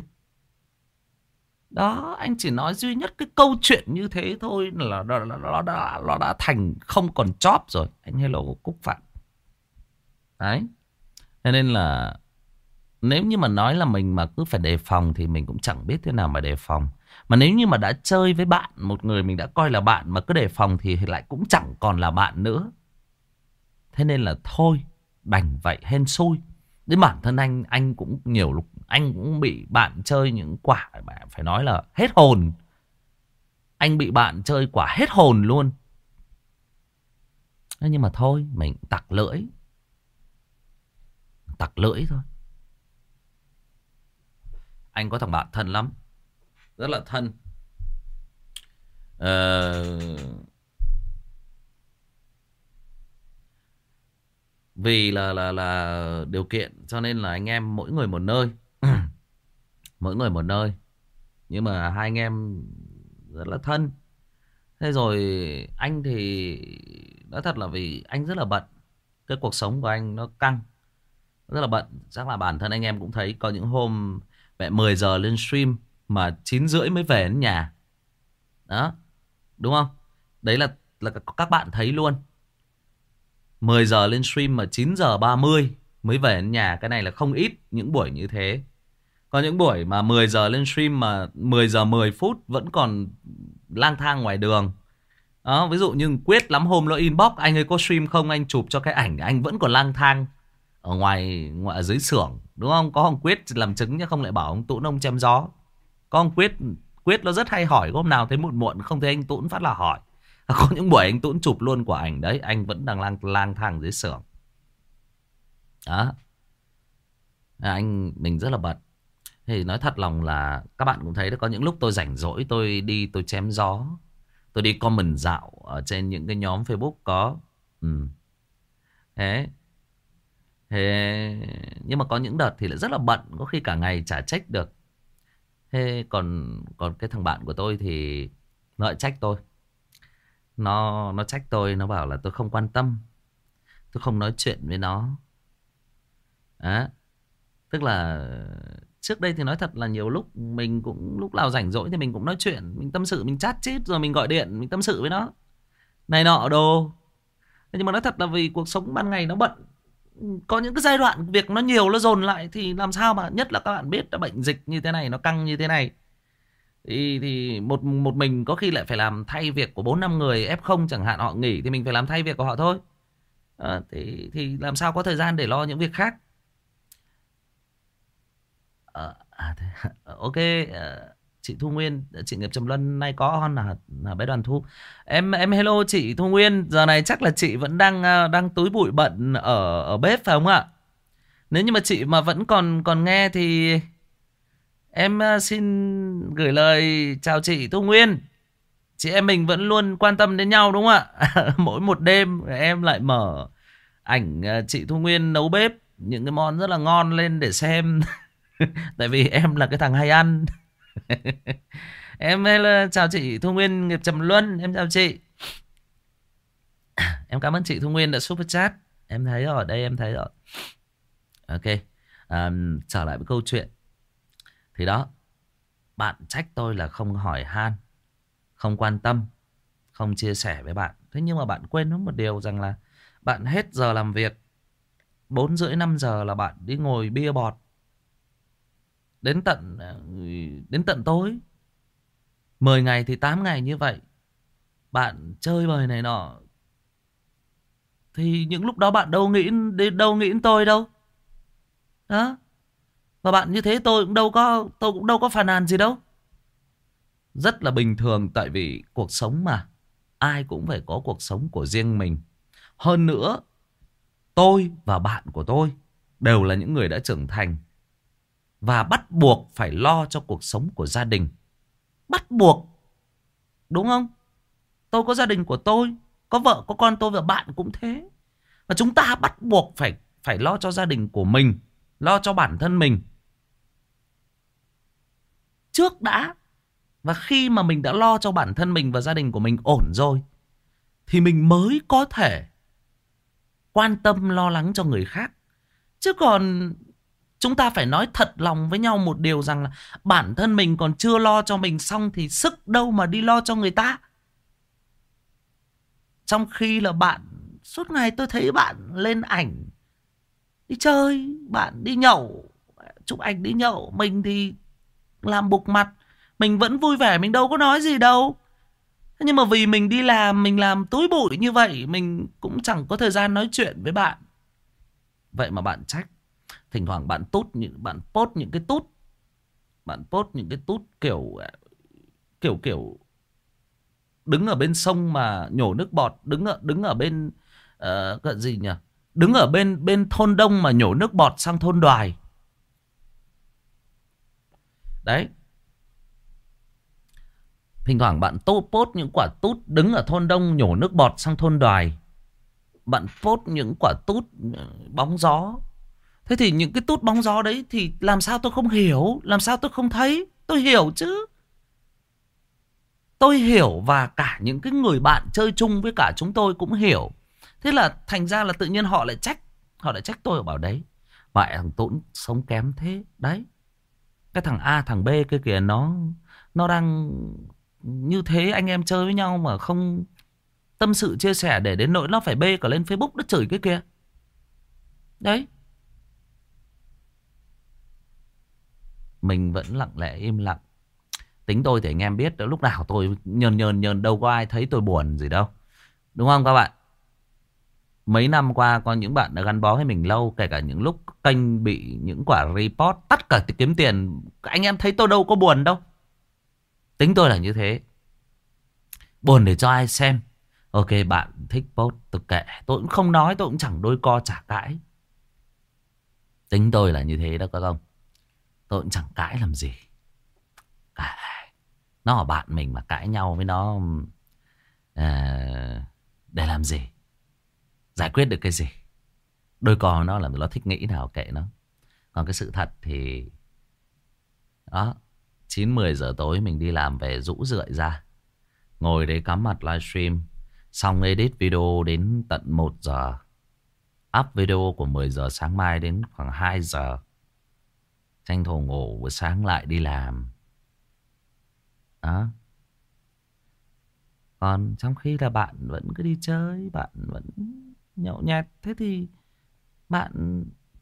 Đó, anh chỉ nói duy nhất cái câu chuyện như thế thôi là nó đã thành không còn chóp rồi. Anh hello Cúc Phạm. Đấy. Cho nên là nếu như mà nói là mình mà cứ phải đề phòng thì mình cũng chẳng biết thế nào mà đề phòng. Mà nếu như mà đã chơi với bạn, một người mình đã coi là bạn mà cứ đề phòng thì lại cũng chẳng còn là bạn nữa. Thế nên là thôi, đành vậy hên xui. Đến bản thân anh cũng nhiều lúc anh cũng bị bạn chơi những quả phải nói là hết hồn. Anh bị bạn chơi quả hết hồn luôn. Nhưng mà thôi, mình tặc lưỡi. Tặc lưỡi thôi. Anh có thằng bạn thân lắm, rất là thân. Vì là điều kiện cho nên là anh em mỗi người một nơi. Mỗi người một nơi. Nhưng mà hai anh em rất là thân. Thế rồi anh thì nói thật là vì anh rất là bận. Cái cuộc sống của anh nó căng, rất là bận. Chắc là bản thân anh em cũng thấy có những hôm mẹ 10 giờ lên stream mà 9 rưỡi mới về đến nhà. Đó, đúng không? Đấy là các bạn thấy luôn. 10 giờ lên stream mà 9 giờ 30 mới về đến nhà. Cái này là không ít những buổi như thế. Có những buổi mà 10 giờ lên stream mà 10 giờ 10 phút vẫn còn lang thang ngoài đường. Đó, ví dụ như Quyết lắm hôm nó inbox: anh ơi có stream không, anh chụp cho cái ảnh. Anh vẫn còn lang thang ở ngoài ở dưới xưởng, đúng không? Có ông Quyết làm chứng chứ không lại bảo ông Tũn ông chém gió. Có ông Quyết nó rất hay hỏi. Có hôm nào thấy muộn muộn không thấy anh Tũn phát là hỏi. Có những buổi anh Tũn chụp luôn quả ảnh đấy, anh vẫn đang lang thang dưới xưởng. Đó, mình rất là bận. Thì nói thật lòng là các bạn cũng thấy đó, có những lúc tôi rảnh rỗi tôi đi tôi chém gió. Tôi đi comment dạo ở trên những cái nhóm Facebook có. Thế nhưng mà có những đợt thì lại rất là bận, có khi cả ngày chả check được. Thế còn cái thằng bạn của tôi thì nó lại trách tôi. Nó trách tôi, nó bảo là tôi không quan tâm, tôi không nói chuyện với nó. Đó. Tức là trước đây thì nói thật là nhiều lúc mình cũng lúc nào rảnh rỗi thì mình cũng nói chuyện, mình tâm sự, mình chat chít, rồi mình gọi điện, mình tâm sự với nó này nọ đồ. Nhưng mà nói thật là vì cuộc sống ban ngày nó bận, có những cái giai đoạn việc nó nhiều, nó dồn lại thì làm sao mà, nhất là các bạn biết đã bệnh dịch như thế này, nó căng như thế này, thì một mình có khi lại phải làm thay việc của 4-5 người F0 chẳng hạn, họ nghỉ thì mình phải làm thay việc của họ thôi. Thì làm sao có thời gian để lo những việc khác. Ok, Chị Thu Nguyên, chị Nghiệp Trầm Luân nay có on là bé Đoàn Thu. Em hello chị Thu Nguyên, giờ này chắc là chị vẫn đang túi bụi bận ở bếp phải không ạ? Nếu như mà chị mà vẫn còn còn nghe thì em xin gửi lời chào chị Thu Nguyên. Chị em mình vẫn luôn quan tâm đến nhau đúng không ạ? Mỗi một đêm em lại mở ảnh chị Thu Nguyên nấu bếp những cái món rất là ngon lên để xem. Tại vì em là cái thằng hay ăn. Em chào chị Thu Nguyên Nghiệp Trầm Luân. Em chào chị. Em cảm ơn chị Thu Nguyên đã super chat. Em thấy rồi, đây em thấy rồi. Ok, trở lại với câu chuyện. Thì đó, bạn trách tôi là không hỏi han, không quan tâm, không chia sẻ với bạn. Thế nhưng mà bạn quên mất một điều rằng là bạn hết giờ làm việc 4 rưỡi 5 giờ là bạn đi ngồi bia bọt đến tận tối. 10 ngày thì 8 ngày như vậy bạn chơi bời này nọ. Thì những lúc đó bạn đâu nghĩ đến tôi đâu. Đó. Và bạn như thế tôi cũng đâu có phàn nàn gì đâu. Rất là bình thường, tại vì cuộc sống mà, ai cũng phải có cuộc sống của riêng mình. Hơn nữa, tôi và bạn của tôi đều là những người đã trưởng thành và bắt buộc phải lo cho cuộc sống của gia đình. Bắt buộc. Đúng không? Tôi có gia đình của tôi, có vợ, có con tôi, và bạn cũng thế. Và chúng ta bắt buộc phải lo cho gia đình của mình, lo cho bản thân mình trước đã. Và khi mà mình đã lo cho bản thân mình và gia đình của mình ổn rồi thì mình mới có thể quan tâm lo lắng cho người khác. Chứ còn chúng ta phải nói thật lòng với nhau một điều rằng là bản thân mình còn chưa lo cho mình xong thì sức đâu mà đi lo cho người ta. Trong khi là bạn, suốt ngày tôi thấy bạn lên ảnh đi chơi, bạn đi nhậu, chụp ảnh đi nhậu. Mình thì làm bục mặt, mình vẫn vui vẻ, mình đâu có nói gì đâu. Nhưng mà vì mình đi làm, mình làm túi bụi như vậy, mình cũng chẳng có thời gian nói chuyện với bạn. Vậy mà bạn trách. Thỉnh thoảng bạn post những cái tút. Bạn post những cái tút kiểu đứng ở bên sông mà nhổ nước bọt, đứng ở bên cái gì nhỉ? Đứng ở bên thôn Đông mà nhổ nước bọt sang thôn Đoài. Đấy. Thỉnh thoảng bạn post những quả tút đứng ở thôn Đông nhổ nước bọt sang thôn Đoài. Bạn post những quả tút bóng gió. Thế thì những cái tút bóng gió đấy thì làm sao tôi không hiểu, làm sao tôi không thấy? Tôi hiểu chứ. Tôi hiểu, và cả những cái người bạn chơi chung với cả chúng tôi cũng hiểu. Thế là thành ra là tự nhiên họ lại trách. Họ lại trách tôi, bảo đấy, vậy thằng Tũng sống kém thế. Đấy, cái thằng A thằng B kia kìa, nó đang như thế, anh em chơi với nhau mà không tâm sự chia sẻ, để đến nỗi nó phải bê cả lên Facebook nó chửi cái kia. Đấy. Mình vẫn lặng lẽ im lặng. Tính tôi thì anh em biết, lúc nào tôi nhờn đâu có ai thấy tôi buồn gì đâu. Đúng không các bạn? Mấy năm qua có những bạn đã gắn bó với mình lâu, kể cả những lúc kênh bị những quả report, tất cả kiếm tiền, anh em thấy tôi đâu có buồn đâu. Tính tôi là như thế. Buồn để cho ai xem. Ok, bạn thích post tôi kệ, tôi cũng không nói, tôi cũng chẳng đôi co chả cãi. Tính tôi là như thế đó các ông. Tôi cũng chẳng cãi làm gì. Nó là bạn mình mà cãi nhau với nó để làm gì? Giải quyết được cái gì? Đôi co nó là nó thích nghĩ nào kệ nó. Còn cái sự thật thì đó, 9-10 giờ tối mình đi làm về rũ rượi ra, ngồi đấy cắm mặt livestream, xong edit video đến tận 1 giờ, up video của 10 giờ sáng mai đến khoảng 2 giờ, tranh thủ ngủ, buổi sáng lại đi làm. Đó. Còn trong khi là bạn vẫn cứ đi chơi, bạn vẫn nhậu nhẹt, thế thì bạn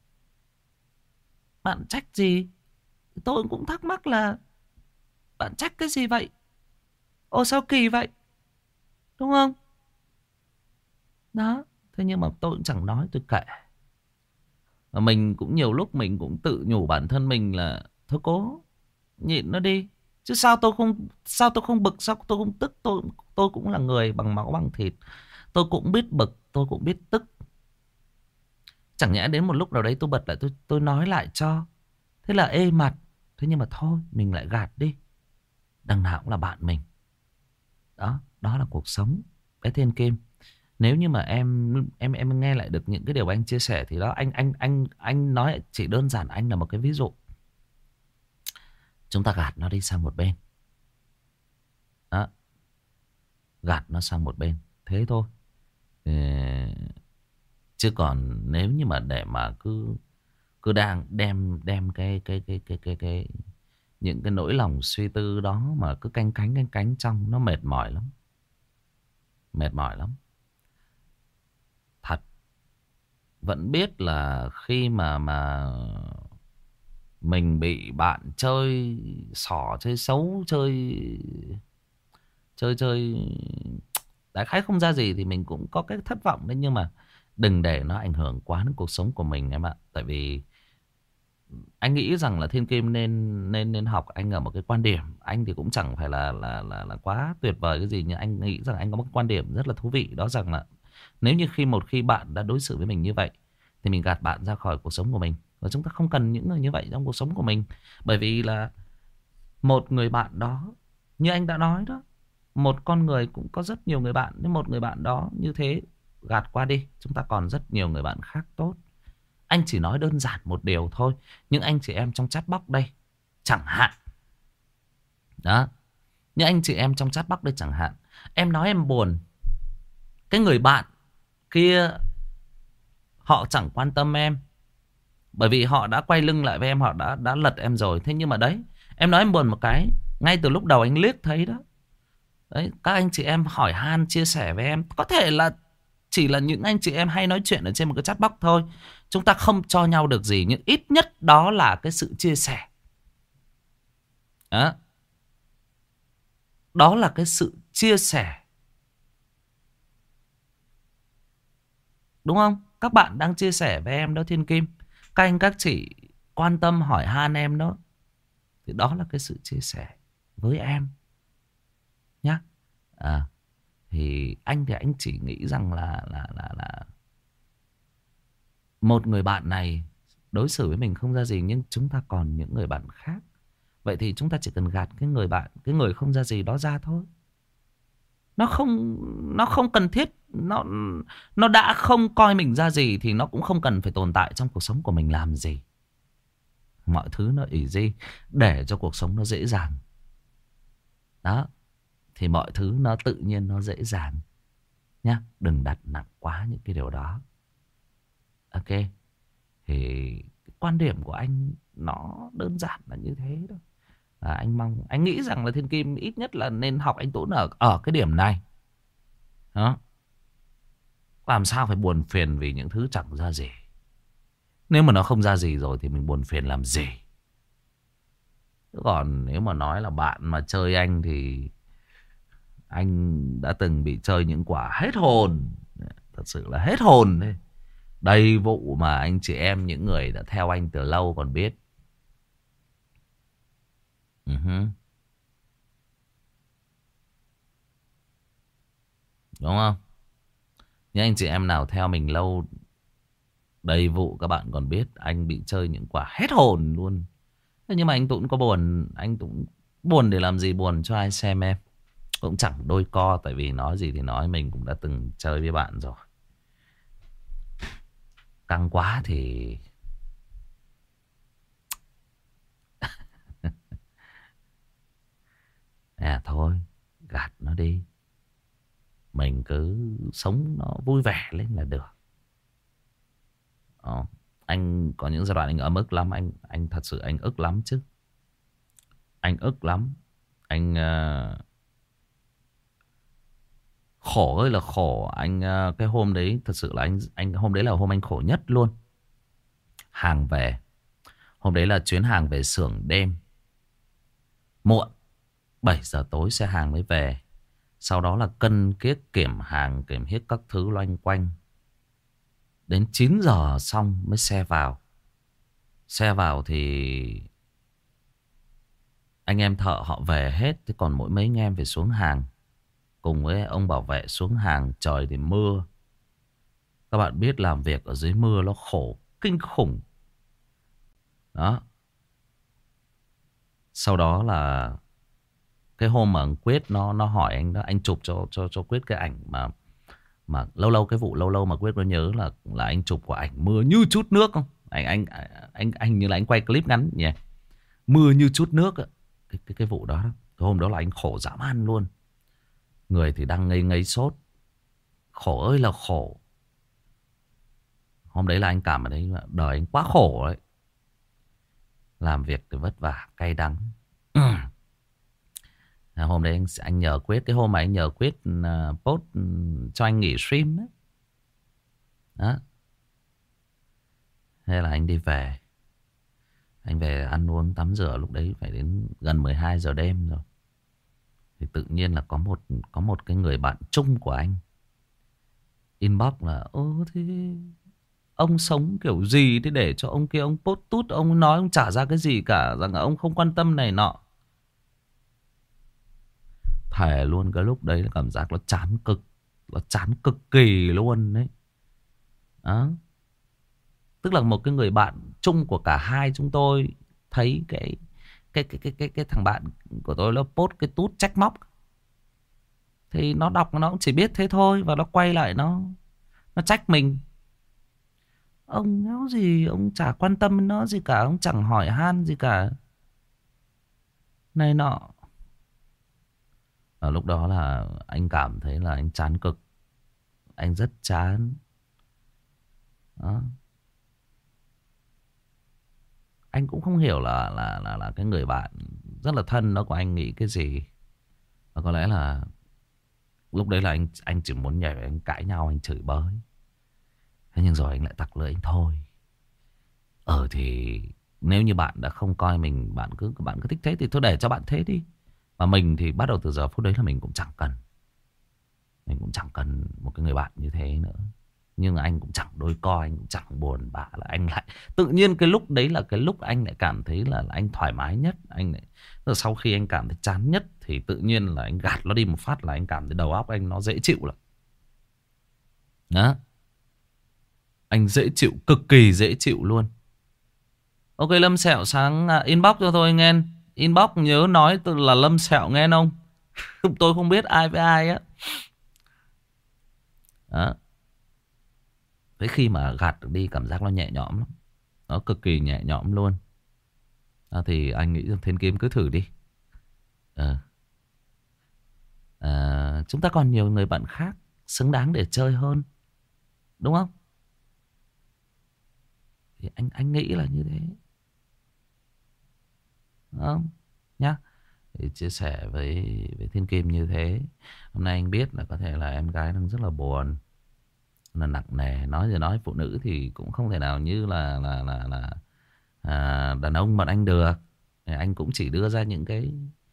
trách gì? Tôi cũng thắc mắc là bạn trách cái gì vậy? Ồ sao kỳ vậy? Đúng không? Đó. Thế nhưng mà tôi cũng chẳng nói, tôi kệ. Và mình cũng nhiều lúc mình cũng tự nhủ bản thân mình là thôi cố nhịn nó đi. Chứ sao tôi không bực, sao tôi không tức. Tôi cũng là người bằng máu bằng thịt. Tôi cũng biết bực, tôi cũng biết tức. Chẳng nhẽ đến một lúc nào đấy tôi bật lại, tôi nói lại cho. Thế là ê mặt. Thế nhưng mà thôi, mình lại gạt đi. Đằng nào cũng là bạn mình. Đó, đó là cuộc sống. Bé Thiên Kim, nếu như mà em nghe lại được những cái điều anh chia sẻ thì đó, anh nói chỉ đơn giản anh là một cái ví dụ. Chúng ta gạt nó đi sang một bên. Đó, gạt nó sang một bên. Thế thôi. Ờ, chứ còn nếu như mà để mà cứ đang đem cái những cái nỗi lòng suy tư đó mà cứ canh cánh trong, nó mệt mỏi lắm. Mệt mỏi lắm. Thật. Vẫn biết là khi mà mình bị bạn chơi xỏ, chơi xấu, chơi đại khái không ra gì thì mình cũng có cái thất vọng đấy. Nhưng mà đừng để nó ảnh hưởng quá đến cuộc sống của mình em ạ. Tại vì anh nghĩ rằng là Thiên Kim nên học anh ở một cái quan điểm. Anh thì cũng chẳng phải là quá tuyệt vời cái gì, nhưng anh nghĩ rằng anh có một cái quan điểm rất là thú vị. Đó rằng là nếu như một khi bạn đã đối xử với mình như vậy thì mình gạt bạn ra khỏi cuộc sống của mình. Và chúng ta không cần những người như vậy trong cuộc sống của mình. Bởi vì là một người bạn đó, như anh đã nói đó, một con người cũng có rất nhiều người bạn. Nếu một người bạn đó như thế, gạt qua đi. Chúng ta còn rất nhiều người bạn khác tốt. Anh chỉ nói đơn giản một điều thôi. Những anh chị em trong chat box đây chẳng hạn. Đó, những anh chị em trong chat box đây chẳng hạn. Em nói em buồn, cái người bạn kia họ chẳng quan tâm em. Bởi vì họ đã quay lưng lại với em, họ đã lật em rồi. Thế nhưng mà đấy, em nói em buồn một cái, ngay từ lúc đầu anh liếc thấy đó. Đấy, các anh chị em hỏi han chia sẻ với em. Có thể là chỉ là những anh chị em hay nói chuyện ở trên một cái chat box thôi. Chúng ta không cho nhau được gì, nhưng ít nhất đó là cái sự chia sẻ. Đó, đó là cái sự chia sẻ. Đúng không? Các bạn đang chia sẻ với em đó Thiên Kim. Các anh các chị quan tâm hỏi han em đó. Thì đó là cái sự chia sẻ với em nhá. Thì anh chỉ nghĩ rằng là một người bạn này đối xử với mình không ra gì, nhưng chúng ta còn những người bạn khác. Vậy thì chúng ta chỉ cần gạt cái người bạn, cái người không ra gì đó ra thôi. Nó không cần thiết. Nó đã không coi mình ra gì thì nó cũng không cần phải tồn tại trong cuộc sống của mình làm gì. Mọi thứ nó easy, để cho cuộc sống nó dễ dàng. Đó, thì mọi thứ nó tự nhiên, nó dễ dàng nhá. Đừng đặt nặng quá những cái điều đó. Ok. Thì quan điểm của anh nó đơn giản là như thế đó. Anh nghĩ rằng là Thiên Kim ít nhất là nên học anh Tuấn ở cái điểm này. Đó. Làm sao phải buồn phiền vì những thứ chẳng ra gì. Nếu mà nó không ra gì rồi thì mình buồn phiền làm gì. Còn nếu mà nói là bạn mà chơi anh thì anh đã từng bị chơi những quả hết hồn. Thật sự là hết hồn đấy. Đầy vụ mà anh chị em, những người đã theo anh từ lâu còn biết. Đúng không? Những anh chị em nào theo mình lâu, đầy vụ các bạn còn biết. Anh bị chơi những quả hết hồn luôn. Thế nhưng mà anh Tũng có buồn. Anh Tũng buồn để làm gì, buồn cho ai xem em. Cũng chẳng đôi co. Tại vì nói gì thì nói, mình cũng đã từng chơi với bạn rồi. Căng quá thì thôi, gạt nó đi. Mình cứ sống nó vui vẻ lên là được. Anh có những giai đoạn anh ấm ức lắm. Anh thật sự anh ức lắm chứ. Anh ức lắm. Anh khổ ơi là khổ. Anh cái hôm đấy thật sự là anh hôm đấy là hôm anh khổ nhất luôn. Hàng về. Hôm đấy là chuyến hàng về xưởng đêm. Muộn, 7 giờ tối xe hàng mới về. Sau đó là cân kiết kiểm hàng, kiểm hết các thứ loanh quanh. Đến 9 giờ xong mới xe vào. Xe vào thì Anh em thợ họ về hết. Thế còn mỗi mấy anh em phải xuống hàng. Cùng với ông bảo vệ xuống hàng. Trời thì mưa. Các bạn biết làm việc ở dưới mưa nó khổ kinh khủng. Đó. Sau đó là cái hôm mà thằng Quyết nó hỏi anh đó, anh chụp cho Quyết cái ảnh mà lâu lâu, cái vụ lâu lâu mà Quyết nó nhớ là anh chụp quả ảnh mưa như chút nước không? Anh như là anh quay clip ngắn nhỉ. Mưa như chút nước á. Cái vụ đó, cái hôm đó là anh khổ dã man luôn. Người thì đang ngây ngây sốt. Khổ ơi là khổ. Hôm đấy là anh cảm ở đấy đời anh quá khổ đấy. Làm việc thì vất vả, cay đắng. Hôm đấy anh nhờ Quyết. Cái hôm mà anh nhờ Quyết post cho anh nghỉ stream ấy. Đó. Thế là anh đi về. Anh về ăn uống tắm rửa. Lúc đấy phải đến gần 12 giờ đêm rồi. Thì tự nhiên là có một cái người bạn chung của anh inbox là: thế ông sống kiểu gì thế để cho ông kia ông post tút, ông nói ông chả ra cái gì cả, rằng là ông không quan tâm này nọ. Thề luôn, cái lúc đấy cảm giác nó chán cực. Nó chán cực kỳ luôn đấy. Đó. Tức là một cái người bạn chung của cả hai chúng tôi thấy cái thằng bạn của tôi nó post cái tút trách móc, thì nó đọc nó cũng chỉ biết thế thôi, và nó quay lại nó trách mình. Ông nói gì, ông chả quan tâm nó gì cả, ông chẳng hỏi han gì cả này nọ. Ở lúc đó là anh cảm thấy là anh chán cực. Anh rất chán. Đó. Anh cũng không hiểu là cái người bạn rất là thân đó của anh nghĩ cái gì. Và có lẽ là lúc đấy là anh chỉ muốn nhảy, anh cãi nhau, anh chửi bới. Thế nhưng rồi anh lại tặc lưỡi anh thôi. Thì nếu như bạn đã không coi mình, bạn cứ thích thế thì thôi để cho bạn thế đi. Và mình thì bắt đầu từ giờ phút đấy là mình cũng chẳng cần. Mình cũng chẳng cần một cái người bạn như thế nữa. Nhưng anh cũng chẳng đôi co, anh cũng chẳng buồn bã là anh lại. Tự nhiên cái lúc đấy là cái lúc anh lại cảm thấy là anh thoải mái nhất. Anh lại, rồi sau khi anh cảm thấy chán nhất thì tự nhiên là anh gạt nó đi một phát là anh cảm thấy đầu óc anh nó dễ chịu lắm. Đó. Anh dễ chịu, cực kỳ dễ chịu luôn. Ok Lâm Sẹo sáng inbox cho tôi nghe. Inbox nhớ nói là Lâm Sẹo nghe không? Tôi không biết ai với ai á. Đó. Thế khi mà gạt được đi cảm giác nó nhẹ nhõm lắm. Nó cực kỳ nhẹ nhõm luôn. Thì anh nghĩ Thiên Kim cứ thử đi. Chúng ta còn nhiều người bạn khác xứng đáng để chơi hơn, đúng không? Thì anh nghĩ là như thế. Không nhá. Thì chia sẻ với Thiên Kim như thế. Hôm nay anh biết là có thể là em gái đang rất là buồn, là nặng nề. Nói rồi nói, phụ nữ thì cũng không thể nào như là đàn ông bọn anh được. Thì anh cũng chỉ đưa ra những cái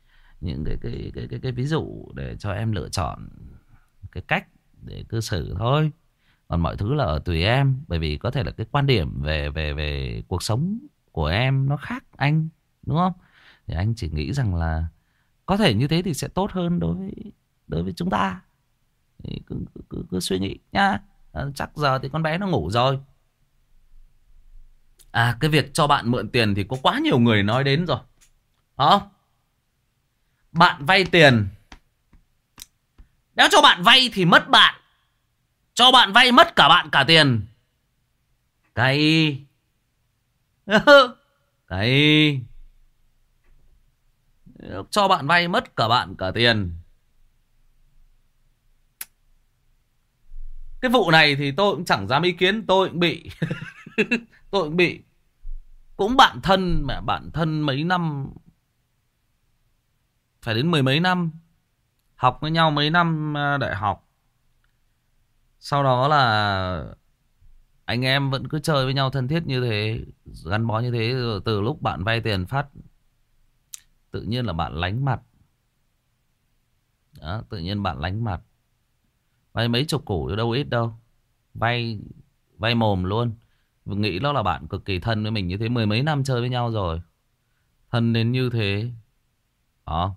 ví dụ để cho em lựa chọn cái cách để cư xử thôi. Còn mọi thứ là ở tùy em, bởi vì có thể là cái quan điểm về cuộc sống của em nó khác anh, đúng không? Thì anh chỉ nghĩ rằng là có thể như thế thì sẽ tốt hơn đối với chúng ta. Thì cứ suy nghĩ nhá. Chắc giờ thì con bé nó ngủ rồi. Cái việc cho bạn mượn tiền thì có quá nhiều người nói đến rồi. Bạn vay tiền, nếu cho bạn vay thì mất bạn, cho bạn vay mất cả bạn cả tiền. Cay. Cay. Cho bạn vay mất cả bạn cả tiền. Cái vụ này thì tôi cũng chẳng dám ý kiến. Tôi cũng bị. Tôi cũng bị. Cũng bạn thân, mà bạn thân mấy năm, phải đến mười mấy năm, học với nhau mấy năm đại học. Sau đó là anh em vẫn cứ chơi với nhau thân thiết như thế, gắn bó như thế. Rồi từ lúc bạn vay tiền phát, tự nhiên là bạn lánh mặt. Đó, tự nhiên bạn lánh mặt. Vay mấy chục củ chứ đâu ít đâu. Vay mồm luôn. Nghĩ đó là bạn cực kỳ thân với mình như thế. Mười mấy năm chơi với nhau rồi, thân đến như thế. Đó.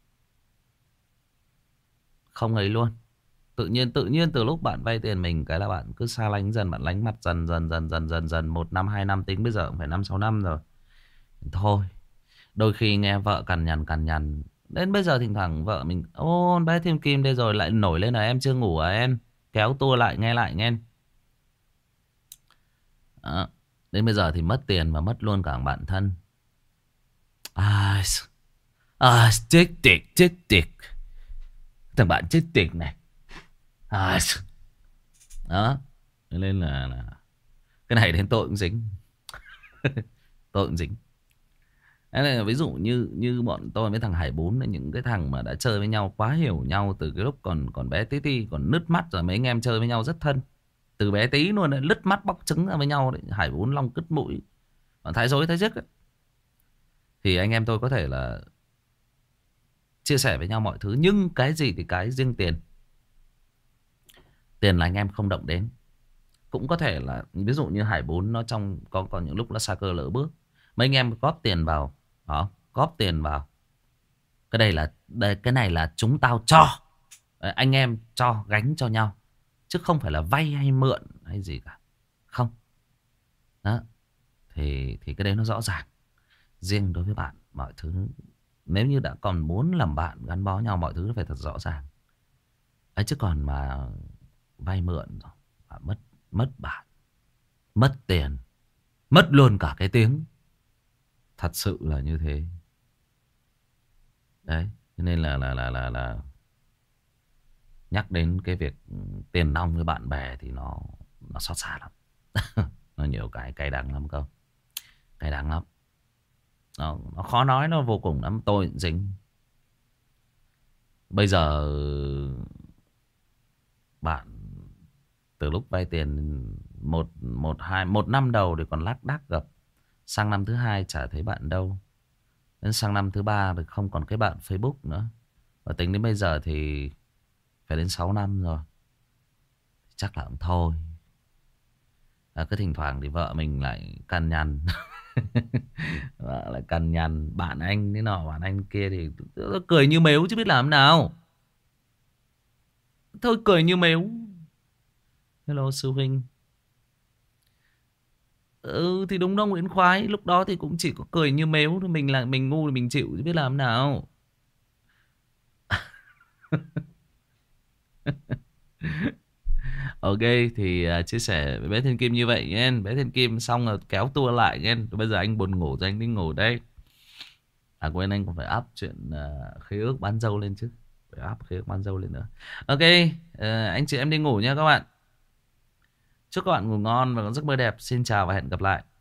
Không ấy luôn. Tự nhiên từ lúc bạn vay tiền mình cái là bạn cứ xa lánh dần, bạn lánh mặt dần, 1 năm 2 năm, tính bây giờ cũng phải 5 6 năm rồi. Thôi, đôi khi nghe vợ cằn nhằn đến bây giờ thỉnh thoảng vợ mình: ô bé Thiên Kim đây rồi, lại nổi lên là em chưa ngủ à em, kéo tua lại nghe. Đó. Đến bây giờ thì mất tiền và mất luôn cả bạn thân. Chết tiệt. Thằng bạn chết tiệt này. Đó. Nên là cái này đến tôi cũng dính. Tôi cũng dính. Đấy là ví dụ như bọn tôi với thằng Hải Bốn là những cái thằng mà đã chơi với nhau quá hiểu nhau từ cái lúc còn bé tí còn nứt mắt, rồi mấy anh em chơi với nhau rất thân từ bé tí luôn đấy, lứt mắt bóc trứng ra với nhau đấy. Hải Bốn long cứt mũi, còn Thái Dối Thái Dứt ấy. Thì anh em tôi có thể là chia sẻ với nhau mọi thứ, nhưng cái gì thì cái riêng tiền. Tiền là anh em không động đến. Cũng có thể là ví dụ như Hải Bốn nó trong có những lúc nó sa cơ lỡ bước, mấy anh em góp tiền vào đó, góp tiền vào cái này là chúng tao cho. Đấy, anh em cho gánh cho nhau, chứ không phải là vay hay mượn hay gì cả. Không. Đó. Thì cái đấy nó rõ ràng. Riêng đối với bạn, mọi thứ nếu như đã còn muốn làm bạn gắn bó nhau, mọi thứ phải thật rõ ràng ấy. Chứ còn mà vay mượn rồi mất bạn, mất tiền, mất luôn cả cái tiếng. Thật sự là như thế. Đấy, cho nên là nhắc đến cái việc tiền nong với bạn bè thì nó xót xa lắm. Nó nhiều cái cay đắng lắm cơ. Cay đắng lắm. Nó khó nói, nó vô cùng lắm. Tôi cũng dính. Bây giờ bạn từ lúc vay tiền một năm đầu thì còn lác đác gặp, sang năm thứ hai chả thấy bạn đâu, đến sang năm thứ ba thì không còn cái bạn Facebook nữa, và tính đến bây giờ thì phải đến 6 năm rồi. Chắc là cũng thôi. Cứ thỉnh thoảng thì vợ mình lại cằn nhằn. Vợ lại cằn nhằn bạn anh thế nọ bạn anh kia, thì cười như mếu chứ biết làm nào. Thôi cười như mếu. Hello sư huynh. Thì đúng đó Nguyễn Khoái. Lúc đó thì cũng chỉ có cười như mếu thôi. Mình là mình ngu thì mình chịu chứ biết làm nào. Ok thì chia sẻ với bé Thiên Kim như vậy nhé. Bé Thiên Kim xong rồi kéo tua lại nhé. Bây giờ anh buồn ngủ rồi, anh đi ngủ đây. Quên, anh còn phải up chuyện khế ước bán dâu lên chứ. Phải up khế ước bán dâu lên nữa. Ok, anh chị em đi ngủ nha các bạn. Chúc các bạn ngủ ngon và có giấc mơ đẹp. Xin chào và hẹn gặp lại.